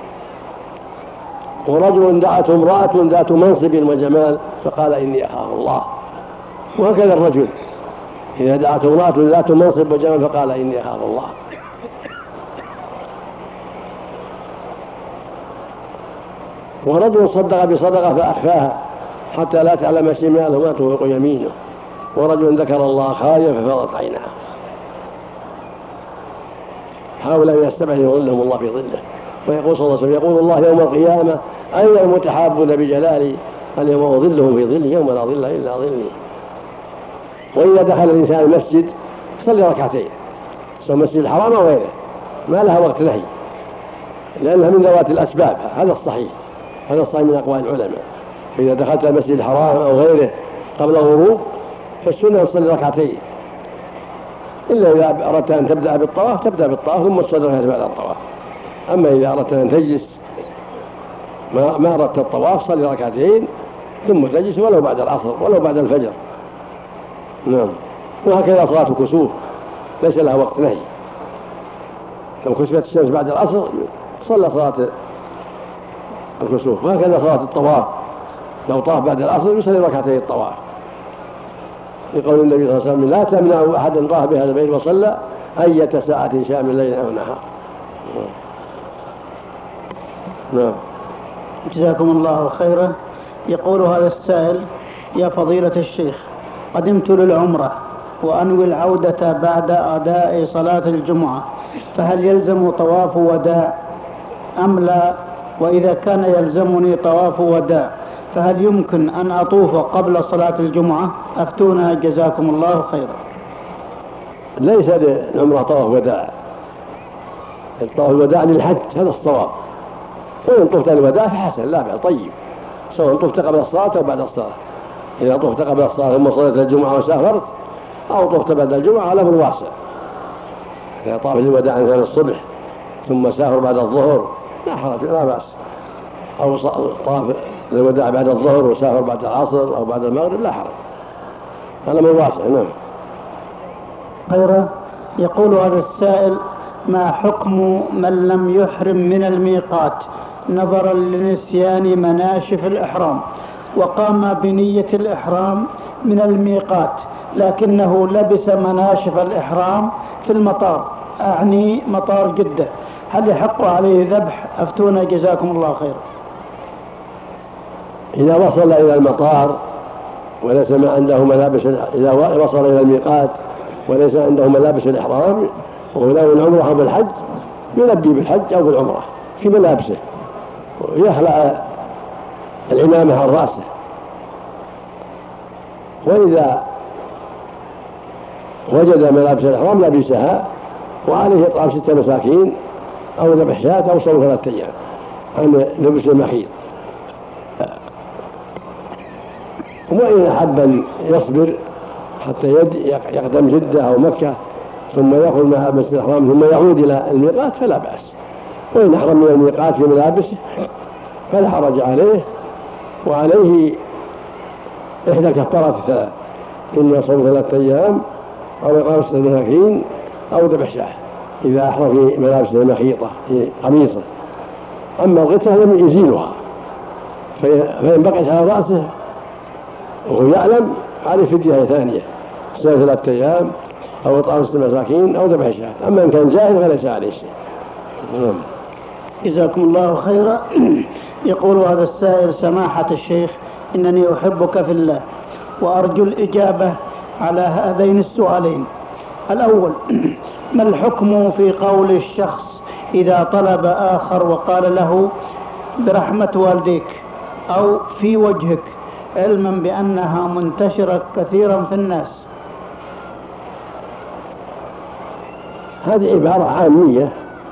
ورجل دعته امرأة ذات منصب وجمال فقال: إني أخاف الله، وهكذا الرجل إذا دعته امرأة ذات منصب وجمال فقال: إني أخاف الله. ورجل صدق بصدقة فأخفاها حتى لا تعلم شماله ما تنفق يمينه. ورجل ذكر الله خاليا ففاضت عيناه. هؤلاء من 7 يظلهم الله في ظله. ويقول صلى الله عليه وسلم: يقول الله يوم القيامة: أين المتحابون بجلالي؟ اليوم أظلهم في ظلي يوم لا ظل إلا ظلي. وإذا دخل الإنسان المسجد صلي ركعتين، سواء مسجد الحرام أو غيره، ما لها وقت نهي، لأنها من ذوات الأسباب. هذا الصحيح من أقوال العلماء. فإذا دخلت المسجد الحرام أو غيره قبل الغروب فالسنة تصلي ركعتين، إلا إذا أردت أن تبدأ بالطواف ثم تصلي ركعتين بعد الطواف. أما إذا أردت أن تجلس ما أردت الطواف صلي ركعتين ثم تجلس، ولو بعد العصر ولو بعد الفجر. نعم. وهكذا صلاة الكسوف ليس لها وقت نهي، لو كسفت الشمس بعد العصر صلى صلاة الكسوف. وهكذا صلاة الطواف، لو طاف بعد العصر يصلي ركعتين الطواف، لقول النبي صلى الله عليه وسلم: لا تمنعوا أحدا طاف بهذا البيت وصلى أية ساعة شاء من ليل أو نهار. نعم. جزاكم الله خيرا. يقول هذا السائل: يا فضيلة الشيخ، قدمت للعمرة وأنوي العودة بعد أداء صلاة الجمعة، فهل يلزم طواف وداع أم لا؟ وإذا كان يلزمني طواف وداع فهل يمكن أن أطوف قبل صلاة الجمعة؟ أفتونا جزاكم الله خيرا. ليس للعمرة طواف وداع، الطواف الوداع للحج، هذا الصواب. وإن طفت الوداع فحسن، لا بأس، طيب، سواء طفت قبل الصلاة أو بعد الصلاة. إذا طفت قبل الصلاة ثم صليت الجمعة وسافرت، أو طفت بعد الجمعة له الواسع. إذا طاف الوداع كان الصبح ثم سافر بعد الظهر لا حرج، لا بأس. أو طاف الوداع بعد الظهر وسافر بعد العصر أو بعد المغرب لا حرج، هذا من واسع. نعم. غيره يقول هذا السائل: ما حكم من لم يحرم من الميقات نظرا لنسيان مناشف الإحرام وقام بنية الإحرام من الميقات لكنه لبس مناشف الإحرام في المطار، أعني مطار جدة، هل يحق عليه ذبح؟ أفتونا جزاكم الله خير. إذا وصل إلى المطار وليس ما عنده ملابس، إذا وصل إلى الميقات وليس عنده ملابس الإحرام وهو ناوي العمرة أو بالحج يلبي بالحج أو بالعمرة في ملابسه ويخلع العمامة عن رأسه. وإذا وجد ملابس الإحرام لبسها وعليه إطعام 6 مساكين أو ذبح شاة أو صوم 3 أيام عن لبس المخيط. وإن أحب أن يصبر حتى يقدم جدة أو مكة ثم يأخذ ملابس الإحرام ثم يعود إلى الميقات فلا بأس. وإن أحرم من الميقات في ملابسه فلا حرج عليه، وعليه إحدى الكفارات الثلاث: إما صوم 3 أيام أو إطعام 6 مساكين أو ذبح شاة إذا أحرم في ملابس المخيطة في قميصه. أما الغترة لم يزيلها، فإن بقيت على رأسه وهو يعلم عليه فدية ثانية: صيام 3 أيام أو إطعام 6 مساكين أو ذبح شاة. أما إن كان جاهل فليس عليه شيء. جزاكم الله خيرا. يقول هذا السائل: سماحة الشيخ، إنني أحبك في الله وأرجو الإجابة على هذين السؤالين. الأول: ما الحكم في قول الشخص إذا طلب آخر وقال له برحمة والديك أو في وجهك، علما بأنها منتشرة كثيرا في الناس؟ هذه عبارة عامية: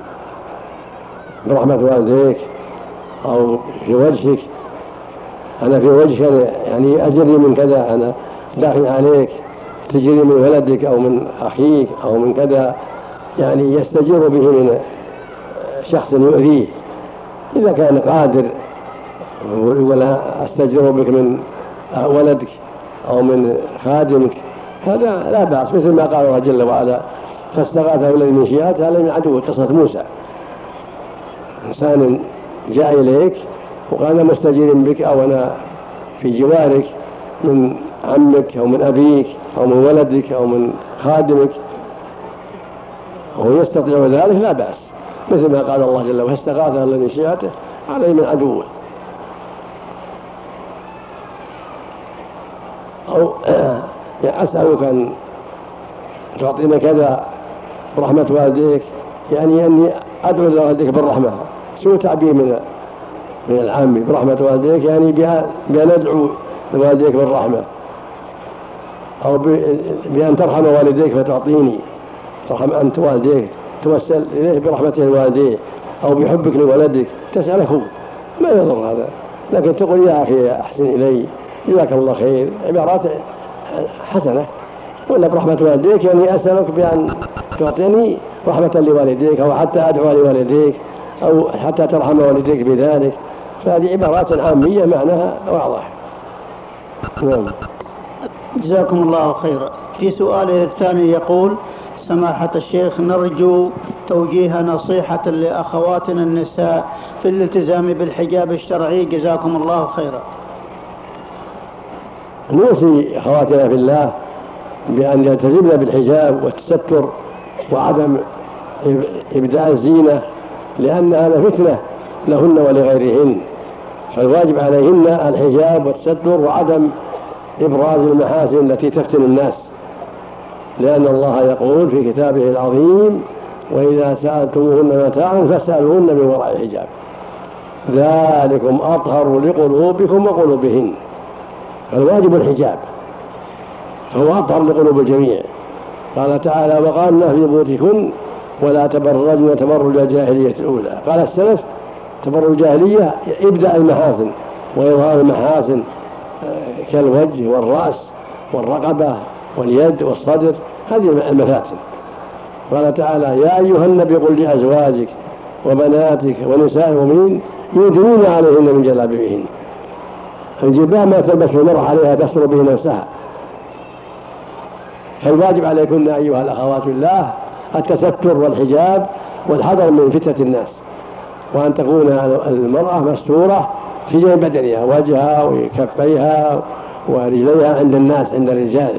برحمة والديك أو في وجهك. أنا في وجهك يعني أجري من كذا، أنا داخل عليك، تجري من ولدك أو من أخيك أو من كذا، يعني يستجير به من شخص يؤذيه. إذا كان قادر ولا أستجير بك من ولدك أو من خادمك هذا لا بأس، مثل ما قال الله جل وعلا: فاستغاثه الذي من شيعته على من عدو. قصة موسى: إنسان جاء إليك وقال: أنا مستجير بك أو أنا في جوارك من عمك أو من أبيك أو من ولدك أو من خادمك، وهو يستطيع ذلك لا بأس، مثل ما قال الله جل وعلا: فاستغاثه الذي من شيعته عليه من عدوه. أو أسألك أن تعطينا كذا برحمة والديك، يعني أني أدعو لوالديك بالرحمة. سوء تعبير من العام برحمة والديك، يعني بأن أدعو لوالديك بالرحمة، أو بأن ترحم والديك فتعطيني، ترحم أنت والديك، توسل إليه برحمته الوالدين، أو بحبك لولدك تسأله، ما يضر هذا. لكن تقول: يا أخي أحسن إلي، جزاك الله خير، عبارات حسنة. ولا برحمة والديك يعني أسألك بأن تعطيني رحمة لوالديك، أو حتى أدعو لوالديك، أو حتى ترحم والديك بذلك. فهذه عبارات عامية معناها واضح. نعم. جزاكم الله خيرا. في سؤاله الثاني يقول: سماحة الشيخ، نرجو توجيه نصيحة لأخواتنا النساء في الالتزام بالحجاب الشرعي، جزاكم الله خيرا. نوصي أخواتنا في الله بأن يلتزمن بالحجاب والتستر وعدم إبداء الزينة، لأنها فتنة لهن ولغيرهن، فالواجب عليهن الحجاب والتستر وعدم إبراز المحاسن التي تفتن الناس، لأن الله يقول في كتابه العظيم: وإذا سألتموهن متاعا فاسألوهن من وراء الحجاب، ذلكم أطهر لقلوبكم وقلوبهن. فالواجب الحجاب، فهو أطهر لقلوب الجميع. قال تعالى: وقالنا في بيوتكن ولا تبرجن تبرج الجاهلية الأولى. قال السلف: تبرج الجاهلية إبداء المحاسن وإظهار المحاسن كالوجه والرأس والرقبة واليد والصدر، هذه المفاتن. قال تعالى: يا أيها النبي قل لأزواجك وبناتك ونساء المؤمنين يدنين عليهن من جلابيبهن. الجباه ما تلبسه المرأة عليها تستر به نفسها. فالواجب عليكن أيها الأخوات الله التستر والحجاب والحذر من فتنة الناس، وأن تكون المرأة مستورة في جميع بدنها، وجهها وكفيها ورجليها عند الناس، عند الرجال،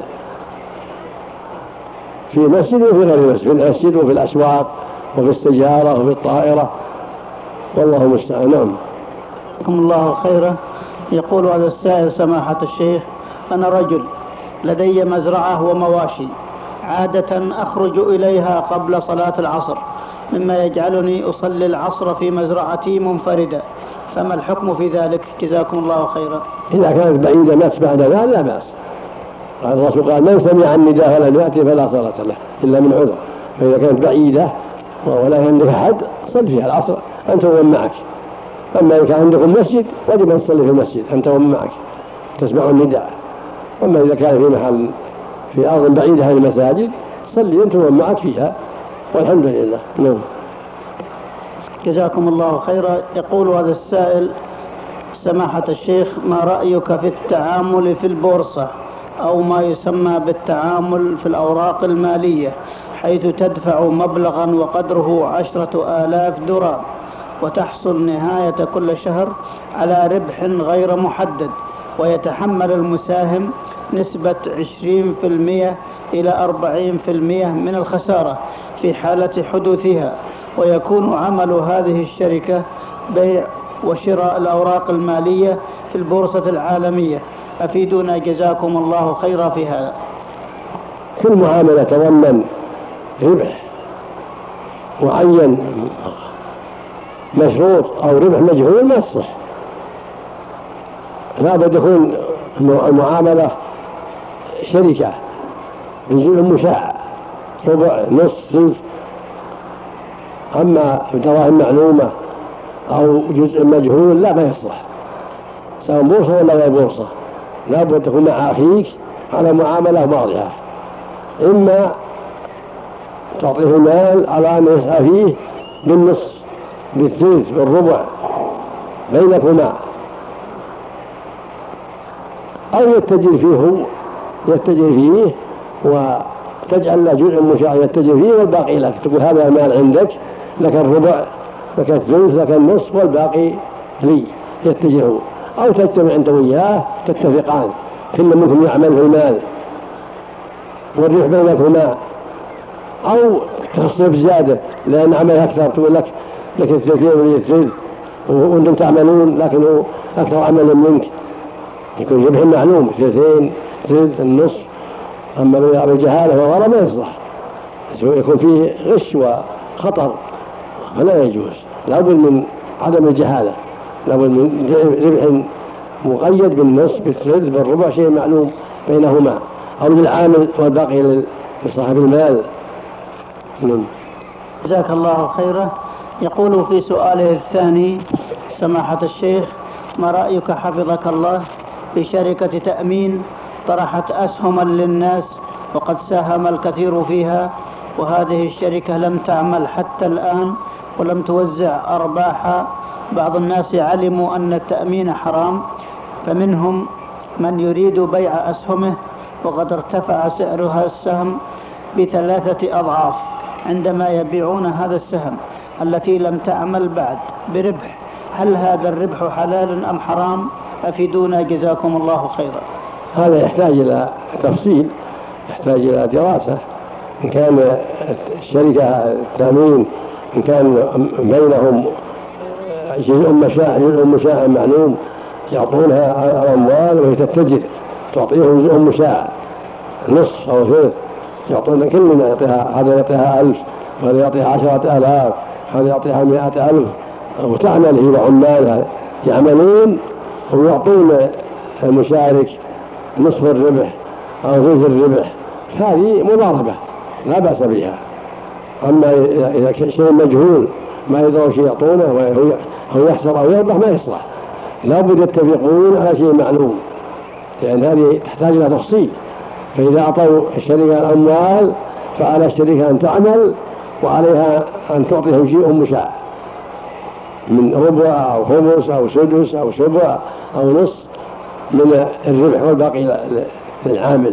في مسجد وفي غير مسجد، في المسجد وفي الأسواق وفي السيارة وفي الطائرة، والله المستعان. نعم. جزاكم الله خيرا. يقول هذا السائل: سماحة الشيخ، أنا رجل لدي مزرعة ومواشي، عادة أخرج إليها قبل صلاة العصر، مما يجعلني أصلي العصر في مزرعتي منفردا، فما الحكم في ذلك؟ جزاكم الله خيرا. إذا كانت بعيدة ما بعد ذلك لا بأس. الرسول قال: من سمع النداء فلم يأتي فلا صلاة له إلا من عذر. فإذا كانت بعيدة ولا عندك أحد صل فيها العصر أنت ومن معك. أما إذا كان عندكم مسجد وجب أن تصلي في المسجد أنت ومن معك تسمع النداء. أما إذا كان في محل في أرض بعيدة عن المساجد صلي أنت ومن معك فيها، والحمد لله. نعم. جزاكم الله خيرا. يقول هذا السائل: سماحة الشيخ، ما رأيك في التعامل في البورصة أو ما يسمى بالتعامل في الأوراق المالية، حيث تدفع مبلغا وقدره 10,000 درهم وتحصل نهاية كل شهر على ربح غير محدد، ويتحمل المساهم نسبة 20% إلى 40% من الخسارة في حالة حدوثها، ويكون عمل هذه الشركة بيع وشراء الأوراق المالية في البورصة العالمية؟ أفيدونا جزاكم الله خيرا في هذا. كل معاملة تضمن ربح معين مشروط أو ربح مجهول ما يصح. لا بد يكون المعاملة شركة بجزء مشاع، ربع، نصف، ثلث. أما دراهم معلومة أو جزء مجهول لا ما يصلح، سواء بورصة ولا غير بورصة. لا بد تكون مع أخيك على معاملة واضحة، إما تعطيه المال على أن يسعى فيه بالنصف، بالثلث، بالربع بينكما، أو يتجر فيه وتجعل له جزء مشاع يتجر فيه والباقي لك، تقول هذا المال عندك، لك الربع، لك الثلث، لك النصف، والباقي لي يتجره. أو تجتمع أنت وياه تتفقان كل منكم يعمل في المال والربح بينكما، أو تصرف زيادة لأن عمل أكثر، تقول لك الثلثين ولي الثلث وأنتم تعملون لكنه أكثر عملا منك، يكون ربح معلوم، ثلثين، ثلث، النصف. أما بالجهالة وغيره ما يصلح، يكون فيه غش وخطر فلا يجوز. لابد من عدم الجهالة، لابد من ربح مقيد بالنصف، بالثلث، بالربع، شيء معلوم بينهما، أو للعامل والباقي لصاحب المال. جزاك الله خيرا. يقول في سؤاله الثاني: سماحة الشيخ، ما رأيك حفظك الله في شركة تأمين طرحت أسهما للناس وقد ساهم الكثير فيها، وهذه الشركة لم تعمل حتى الآن ولم توزع أرباحها؟ بعض الناس علموا أن التأمين حرام، فمنهم من يريد بيع أسهمه وقد ارتفع سعرها السهم ب3 أضعاف عندما يبيعون هذا السهم التي لم تعمل بعد بربح. هل هذا الربح حلال أم حرام؟ أفيدونا جزاكم الله خيرا. هذا يحتاج إلى تفصيل، يحتاج إلى دراسة. إن كان الشركة التأمين إن كان بينهم جزء مشاع معلوم يعطونها الأموال وهي تتجر، تعطيهم جزء مشاع نصف أو ثلث، يعطون كل من يعطيها، هذا يعطيها 1000 وهذا يعطيها 10,000، هذا يعطيها 100,000، وتعمل هي وعمالها يعملون ويعطون المشارك نصف الربح أو ثلث الربح، هذه مضاربة لا بأس بها. أما إذا شيء مجهول ما يدرون شيء يعطونه أو يخسر أو يربح ما يصلح، لابد يتفقون على شيء معلوم، لأن هذه تحتاج إلى تفصيل. فإذا أعطوا الشركة الأموال فعلى الشركة أن تعمل وعليها أن تعطيهم شيء مشاع، من ربع أو خمس أو سدس أو سبع أو نصف من الربح والباقي للعامل.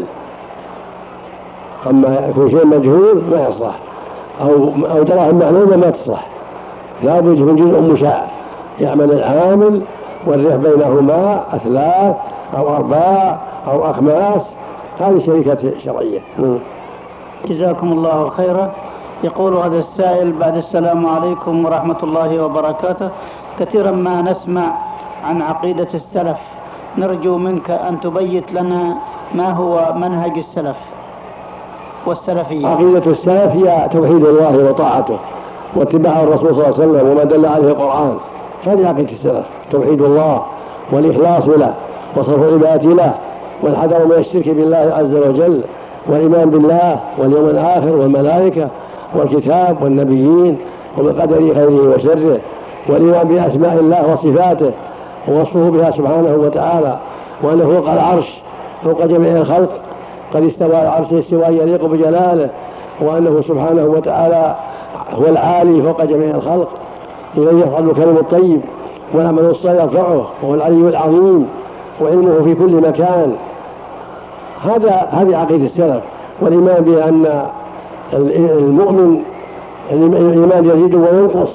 أما يكون شيء مجهول ما يصلح، أو دراهم معلومة ما تصلح، لا بد يكون جزء مشاع يعمل العامل والربح بينهما أثلاث أو أرباع أو أخماس. هذه شركة شرعية. جزاكم الله خيرا. يقول هذا السائل: بعد السلام عليكم ورحمة الله وبركاته، كثيرا ما نسمع عن عقيدة السلف، نرجو منك أن تبيت لنا ما هو منهج السلف والسلفية. عقيدة السلف هي توحيد الله وطاعته واتباع الرسول صلى الله عليه وسلم وما دل عليه القرآن. هذه عقيدة السلف، توحيد الله والإخلاص له وصرف العبادة له والحذر من الشرك بالله عز وجل والإيمان بالله واليوم الآخر والملائكة والكتاب والنبيين وبقدر خيره وشره والإيمان بأسماء الله وصفاته ووصفه بها سبحانه وتعالى، وأنه فوق العرش فوق جميع الخلق قد استوى على عرشه استواء يليق بجلاله، وأنه سبحانه وتعالى هو العالي فوق جميع الخلق إليه يفعل الكلم الطيب والعمل الصالح يرفعه، وهو العلي العظيم وعلمه في كل مكان. هذه عقيدة السلف. والإيمان بأن المؤمن الإيمان يزيد وينقص،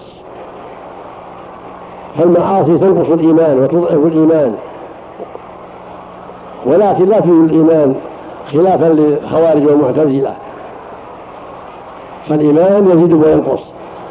فالمعاصي تنقص الإيمان وتضعف الإيمان، ولكن لا في الإيمان خلافا للخوارج والمعتزلة، فالإيمان يزيد وينقص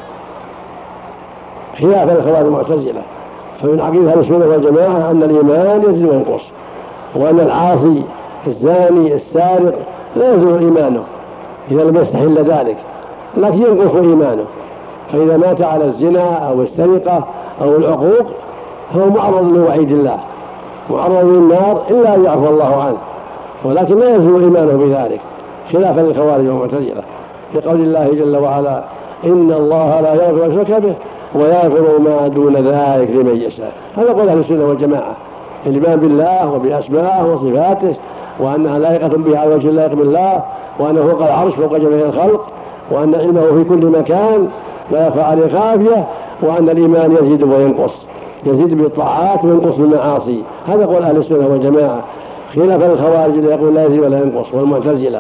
خلافا للخوارج والمعتزلة. فمن عقيدة أهل السنة والجماعة أن الإيمان يزيد وينقص، وأن العاصي الزاني السارق لا يزول إيمانه إذا لم يستحل ذلك، لكن ينقص إيمانه. فإذا مات على الزنا أو السرقة أو العقوق فهو معرض لوعيد الله، معرض للنار إلا أن يعفو الله عنه، ولكن لا يزول إيمانه بذلك خلافا للخوارج والمعتزلة، لقول الله جل وعلا: إن الله لا يغفر أن يشرك به ويغفر ما دون ذلك لمن يشاء. هذا قول أهل السنة والجماعة، الإيمان بالله وبأسمائه وصفاته، وأنها لائقة به على وجه اللائق بالله، وأنه فوق العرش فوق جميع الخلق، وأن علمه في كل مكان لا يخفى عليه خافية، وأن الإيمان يزيد وينقص، يزيد بالطاعات وينقص بالمعاصي. هذا قول أهل السنة والجماعة، خلافا الخوارج اللي يقول لا يزيد ولا ينقص والمعتزلة،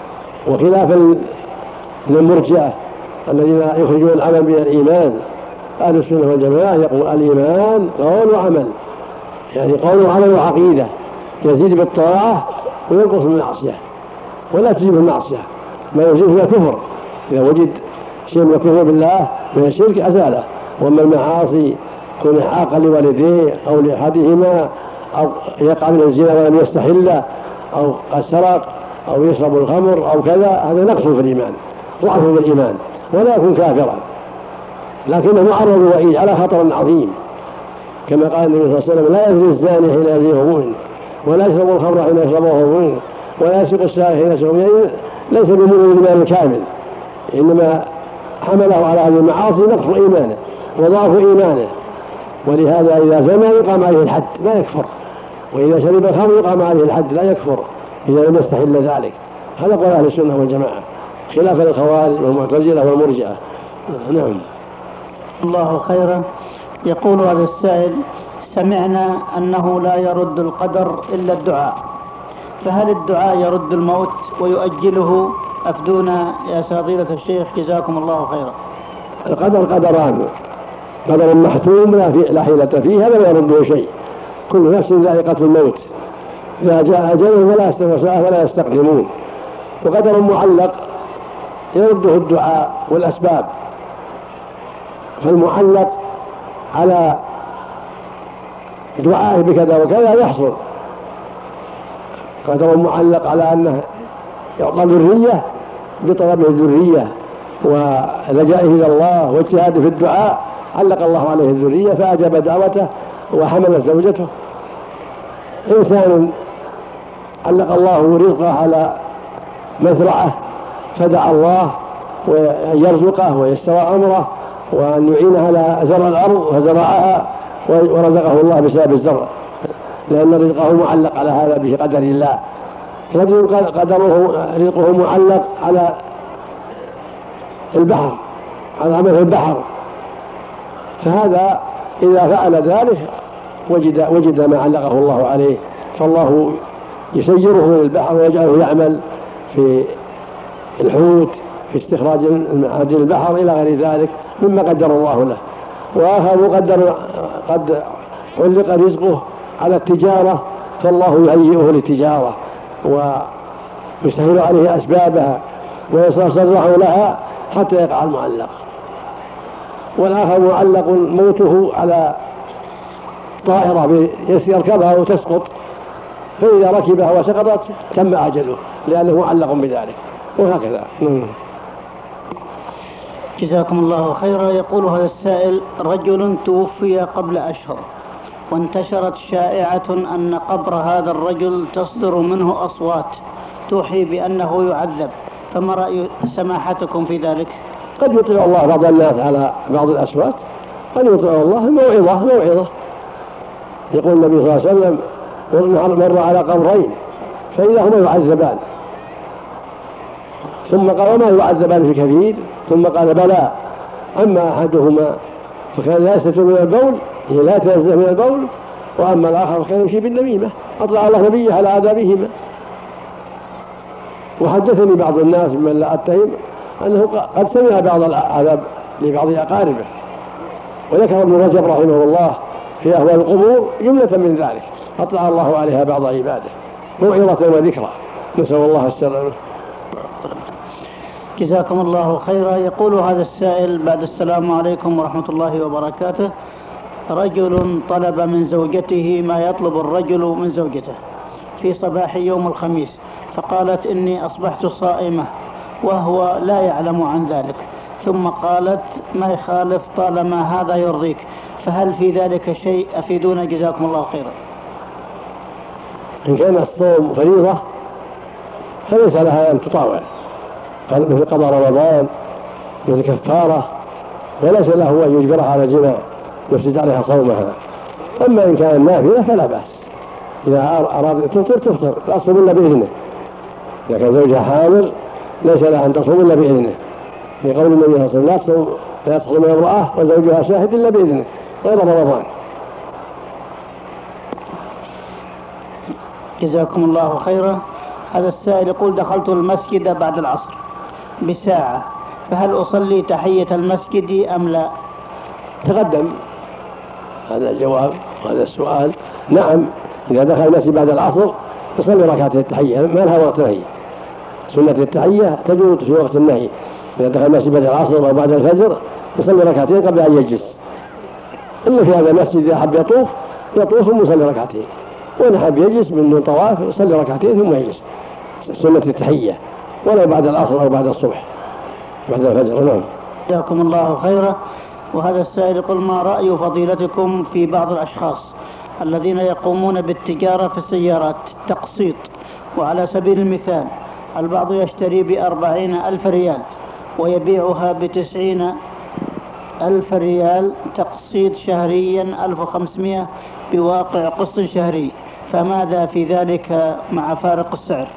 وخلافا للمرجئة الذين يخرجون العمل من الإيمان. أهل السنة والجماعة يقول الإيمان قول وعمل، يعني قول وعمل وعقيدة، يزيد بالطاعة وينقص بالمعصية، ولا تزيد بالمعصية، ما يزيد فيها كفر. إذا وجد شيء من الكفر بالله من الشرك أزاله. وأما المعاصي كون حاقا لوالديه أو لأحدهما، أو يقع من الزنا ولم يستحله، أو قد سرق أو يشرب الخمر أو كذا، هذا نقص في الإيمان، ضعف في الإيمان، ولا يكون كافرا، لكنه معرض وعيد على خطر عظيم، كما قال النبي صلى الله عليه وسلم: لا يزني الزاني حين يزني وهو مؤمن، ولا يشرب الخمر حين يشربه وهو مؤمن، ولا يسرق السارق حين يسرق. يعني ليس بمؤمن الإيمان الكامل، إنما حمله على هذه المعاصي نقص إيمانه وضعف إيمانه. ولهذا إذا زنى يقام عليه الحد لا يكفر، وإذا شرب الخمر يقام عليه الحد لا يكفر إذا لم يستحل ذلك. هذا قول أهل السنة والجماعة، خلافا للخوارج والمعتزلة والمرجئة. نعم. الله خيرا. يقول هذا السائل: سمعنا أنه لا يرد القدر إلا الدعاء، فهل الدعاء يرد الموت ويؤجله؟ أفدونا يا فضيلة الشيخ جزاكم الله خيرا. القدر قدران، قدر محتوم لا حيلة فيه، هذا لا يرده شيء، كل نفس ذائقة الموت، إذا جاء أجله فلا يستغفر ساعة ولا يستقدمون. وقدر معلق يرده الدعاء والأسباب، فالمعلق على دعائه بكذا وكذا يحصل. قدر معلق على أنه يعطى ذرية بطلبه الذرية ولجائه إلى الله واجتهاده في الدعاء، علق الله عليه الذرية فأجاب دعوته وحملت زوجته. إنسان علق الله رزقه على مزرعة فدعا الله وأن يرزقه ويستوى أمره وأن يعينه على زرع الأرض فزرعها ورزقه الله بسبب الزرع، لأن رزقه معلق على هذا بقدر الله. رجل قدره رزقه معلق على البحر، على عمل البحر، فهذا إذا فعل ذلك وجد ما علقه الله عليه، فالله يسيره من البحر ويجعله يعمل في الحوت، في استخراج معادن البحر إلى غير ذلك مما قدر الله له. وآخر قد علق رزقه على التجارة، فالله يهيئه للتجارة ويسهل عليه أسبابها ويصرحه لها حتى يقع المعلق. والآخر معلق موته على طائرة يركبها وتسقط، فإذا ركبها وسقطت تم أجله لأنه معلق بذلك، وهكذا. جزاكم الله خيرا. يقول هذا السائل: رجل توفي قبل أشهر وانتشرت شائعة أن قبر هذا الرجل تصدر منه أصوات توحي بأنه يعذب، فما رأي سماحتكم في ذلك؟ قد يطلع الله بعض الناس على بعض الأصوات، قد يطلع الله موعظة. يقول النبي صلى الله عليه وسلم: مر على قبرين فإذا هما يعذبان، ثم قال: وما يعذبان في كثير، ثم قال: بلى، أما أحدهما فكان لا يستتر من البول، لا يتنزه من البول، وأما الآخر فكان يمشي بالنميمة. أطلع الله نبيه على عذابهما. وحدثني بعض الناس من لا أتهم أنه قد سمع بعض العذاب لبعض أقاربه، وذكر ابن رجب رحمه الله في أهوال القبور جملة من ذلك أطلع الله عليها بعض عباده موعظة وذكرى، نسأل الله السلامة. جزاكم الله خيرا. يقول هذا السائل بعد السلام عليكم ورحمة الله وبركاته: رجل طلب من زوجته ما يطلب الرجل من زوجته في صباح يوم الخميس، فقالت: إني أصبحت صائمة، وهو لا يعلم عن ذلك، ثم قالت: ما يخالف طالما هذا يرضيك، فهل في ذلك شيء؟ أفيدونا جزاكم الله خيرا. إن كان الصوم فريضة فليس لها أن تطاوع، مثل قضاء رمضان، مثل كفارة، وليس له أن يجبرها على الجماع يفسد عليها صومها. أما إن كان نافلة فلا بأس، إذا أراد تفطر لا تصوم إلا بإذنه. إذا كان زوجها حامل ليس لها أن تصوم إلا بإذنه، في قول النبي صلى الله عليه وسلم: لا تصوم امرأة وزوجها شاهد إلا بإذنه غير رمضان. جزاكم الله خيرا. هذا السائل يقول: دخلت المسجد بعد العصر بساعة، فهل أصلي تحية المسجد أم لا؟ تقدم هذا الجواب، هذا السؤال. نعم، إذا دخل المسجد بعد العصر يصلي ركعتين التحية، ما لها وقت نهي. سنة التحية تجوز في وقت النهي. إذا دخل المسجد بعد العصر أو بعد الفجر يصلي ركعتين قبل أن يجلس. إلا في هذا المسجد إذا حب يطوف ثم يصلي ركعتين، وإن حب يجلس من طواف يصلي ركعتين ثم يجلس. سنة التحية، ولا بعد العصر أو بعد الصبح بعد الفجر. نعم. جزاكم الله خيرا. وهذا السائل يقول: ما رأي فضيلتكم في بعض الأشخاص الذين يقومون بالتجارة في السيارات تقسيط؟ وعلى سبيل المثال البعض يشتري ب40,000 ريال ويبيعها ب90,000 ريال تقسيط شهريا 1500 بواقع قسط شهري، فماذا في ذلك مع فارق السعر؟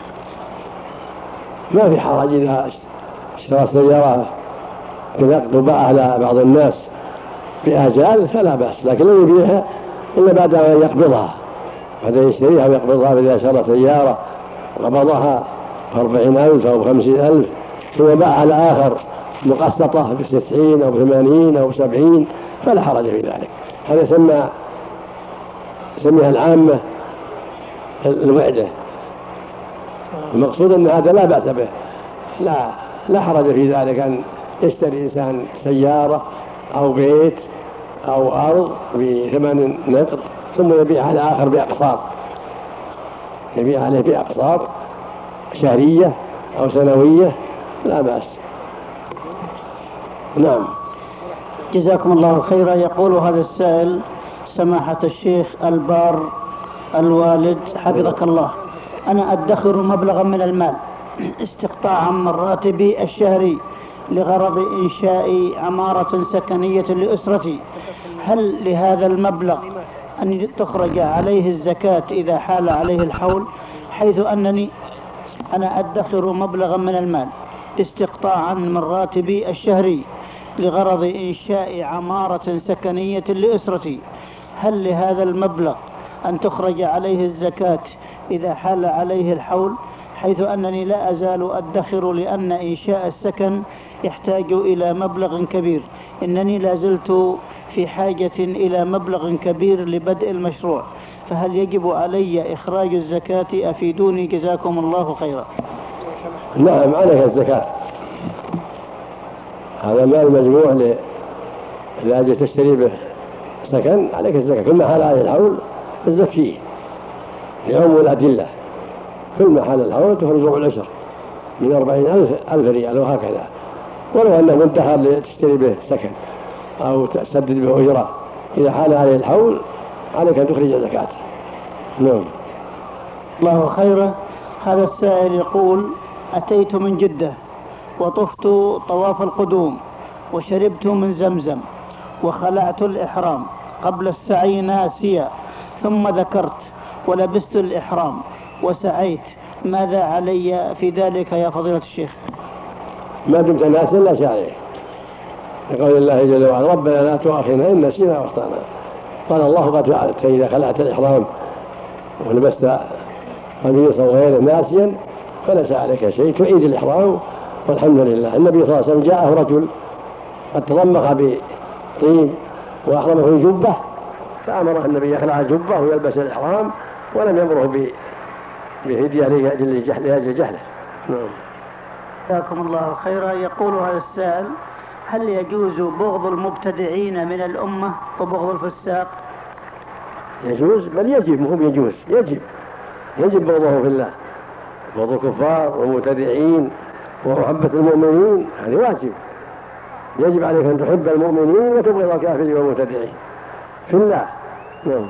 ما في حرج إذا اشترى سيارة تباع على بعض الناس بآجال فلا بأس، لكن لا يبيعها إلا بعد أن يقبضها، بعد أن يشتريها ويقبضها. إذا شرى سيارة وقبضها ب40,000 أو ب50,000 ثم باع على آخر مقسطة ب90 أو ب80 أو ب70 فلا حرج في ذلك. هذا يسميها العامة الوعدة. المقصود أن هذا لا بأس به، لا حرج في ذلك أن يشتري إنسان سيارة أو بيت أو أرض بثمن نقد ثم يبيع على آخر بأقساط، يبيع عليه بأقساط شهرية أو سنوية، لا بأس. نعم. جزاكم الله خيرا. يقول هذا السائل: سماحة الشيخ البار الوالد حفظك الله، أنا أدخر مبلغا من المال استقطاعا من راتبي الشهري لغرض إنشاء عمارة سكنية لأسرتي، هل لهذا المبلغ أن تخرج عليه الزكاة إذا حال عليه الحول، حيث أنني أنا أدخر مبلغا من المال استقطاعا من راتبي الشهري لغرض إنشاء عمارة سكنية لأسرتي، هل لهذا المبلغ أن تخرج عليه الزكاة إذا حال عليه الحول، حيث أنني لا أزال أدخر لأن إنشاء السكن يحتاج إلى مبلغ كبير، إنني لا زلت في حاجة إلى مبلغ كبير لبدء المشروع، فهل يجب علي إخراج الزكاة؟ أفيدوني جزاكم الله خيرا. نعم عليك الزكاة، هذا المال مجموع لأجل تشتري به سكن، عليك الزكاة كل ما حال عليه الحول تزكيه لعموم الأدلة، كل ما حال الحول تخرج ربع العشر من 40,000 ريال وهكذا، ولو أنه منتهى لتشتري به سكن أو تسدد به أجرة إذا حال عليه الحول عليك أن تخرج الزكاة. نعم. الله خيرا. هذا السائل يقول: أتيت من جدة وطفت طواف القدوم وشربت من زمزم وخلعت الإحرام قبل السعي ناسيا، ثم ذكرت ولبست الإحرام وسعيت، ماذا علي في ذلك يا فضيلة الشيخ؟ ما دمت ناسيا لا شيء عليك، لقول الله جل وعلا: ربنا لا تؤاخذنا إن نسينا واخطأنا. قال الله: قد فعلت، فإذا خلعت الإحرام ولبست قميصا غير ناسيا فليس عليك شيء، تعيد الإحرام والحمد لله. النبي صلى الله عليه وسلم جاءه رجل قد تضمخ بطين وأحرمه الجبة، فأمره النبي يخلع الجبة ويلبس الإحرام ولم يمره بهدية لأجل جهله. نعم. جزاكم الله خيرا. يقول هذا السائل: هل يجوز بغض المبتدعين من الأمة وبغض الفساق؟ يجوز، بل يجب، مهم يجوز، يجب بغضه في الله، بغض الكفار والمبتدعين ومحبة المؤمنين، هذه واجب، يجب عليك أن تحب المؤمنين وتبغض الكافرين والمبتدعين في الله. نعم.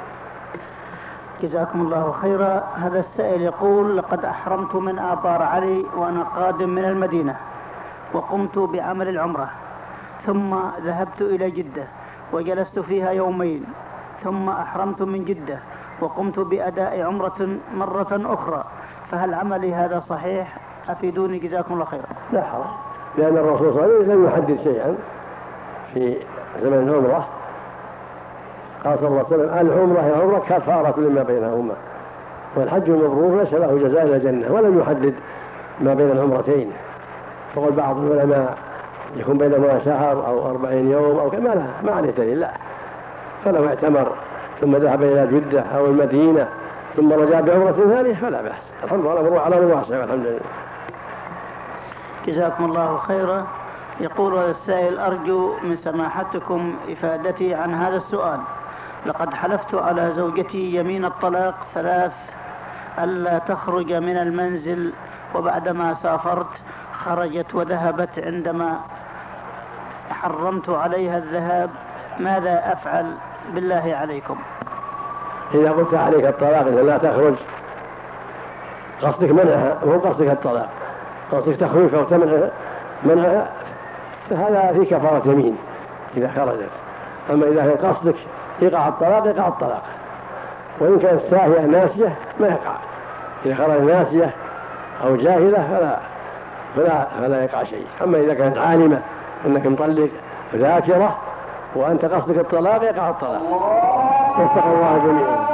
جزاكم الله خيرا. هذا السائل يقول: لقد أحرمت من آبار علي وأنا قادم من المدينة، وقمت بعمل العمرة، ثم ذهبت إلى جدة وجلست فيها يومين، ثم أحرمت من جدة وقمت بأداء عمرة مرة أخرى، فهل عملي هذا صحيح؟ أفيدوني جزاكم الله خيرا. لا حرج، لأن الرسول صلى الله عليه وسلم لم يحدد شيئا في زمن العمرة، قال صلى الله عليه وسلم: العمرة كفارة لما بينهما، والحج المبرور ليس له جزاء إلا الجنة، ولم يحدد ما بين العمرتين. فقال بعض العلماء يكون بينهما شهر أو 40 يوم أو كما، ما عليه دليل، لا. فلو اعتمر ثم ذهب إلى جدة أو المدينة ثم رجع بعمرة ثانية فلا بأس، الحمد لله على الواسع والحمد لله. جزاكم الله خيرا. يقول هذا السائل: أرجو من سماحتكم إفادتي عن هذا السؤال. لقد حلفت على زوجتي يمين الطلاق 3 ألا تخرج من المنزل، وبعدما سافرت خرجت وذهبت عندما حرمت عليها الذهاب، ماذا أفعل بالله عليكم؟ إذا قلت عليك الطلاق إذا لا تخرج، قصدك منعها وهو قصدك الطلاق، قصدك تخرج أو منعها، فهذا في كفارة يمين إذا خرجت. أما إذا كان قصدك يقع الطلاق يقع الطلاق، وإن كانت ساهية ناسية ما يقع. إذا خرج ناسية أو جاهلة فلا يقع شيء. أما إذا كانت عالمة أنك مطلق ذاكرة وأنت قصدك الطلاق يقع الطلاق. واتقوا الله جميعا.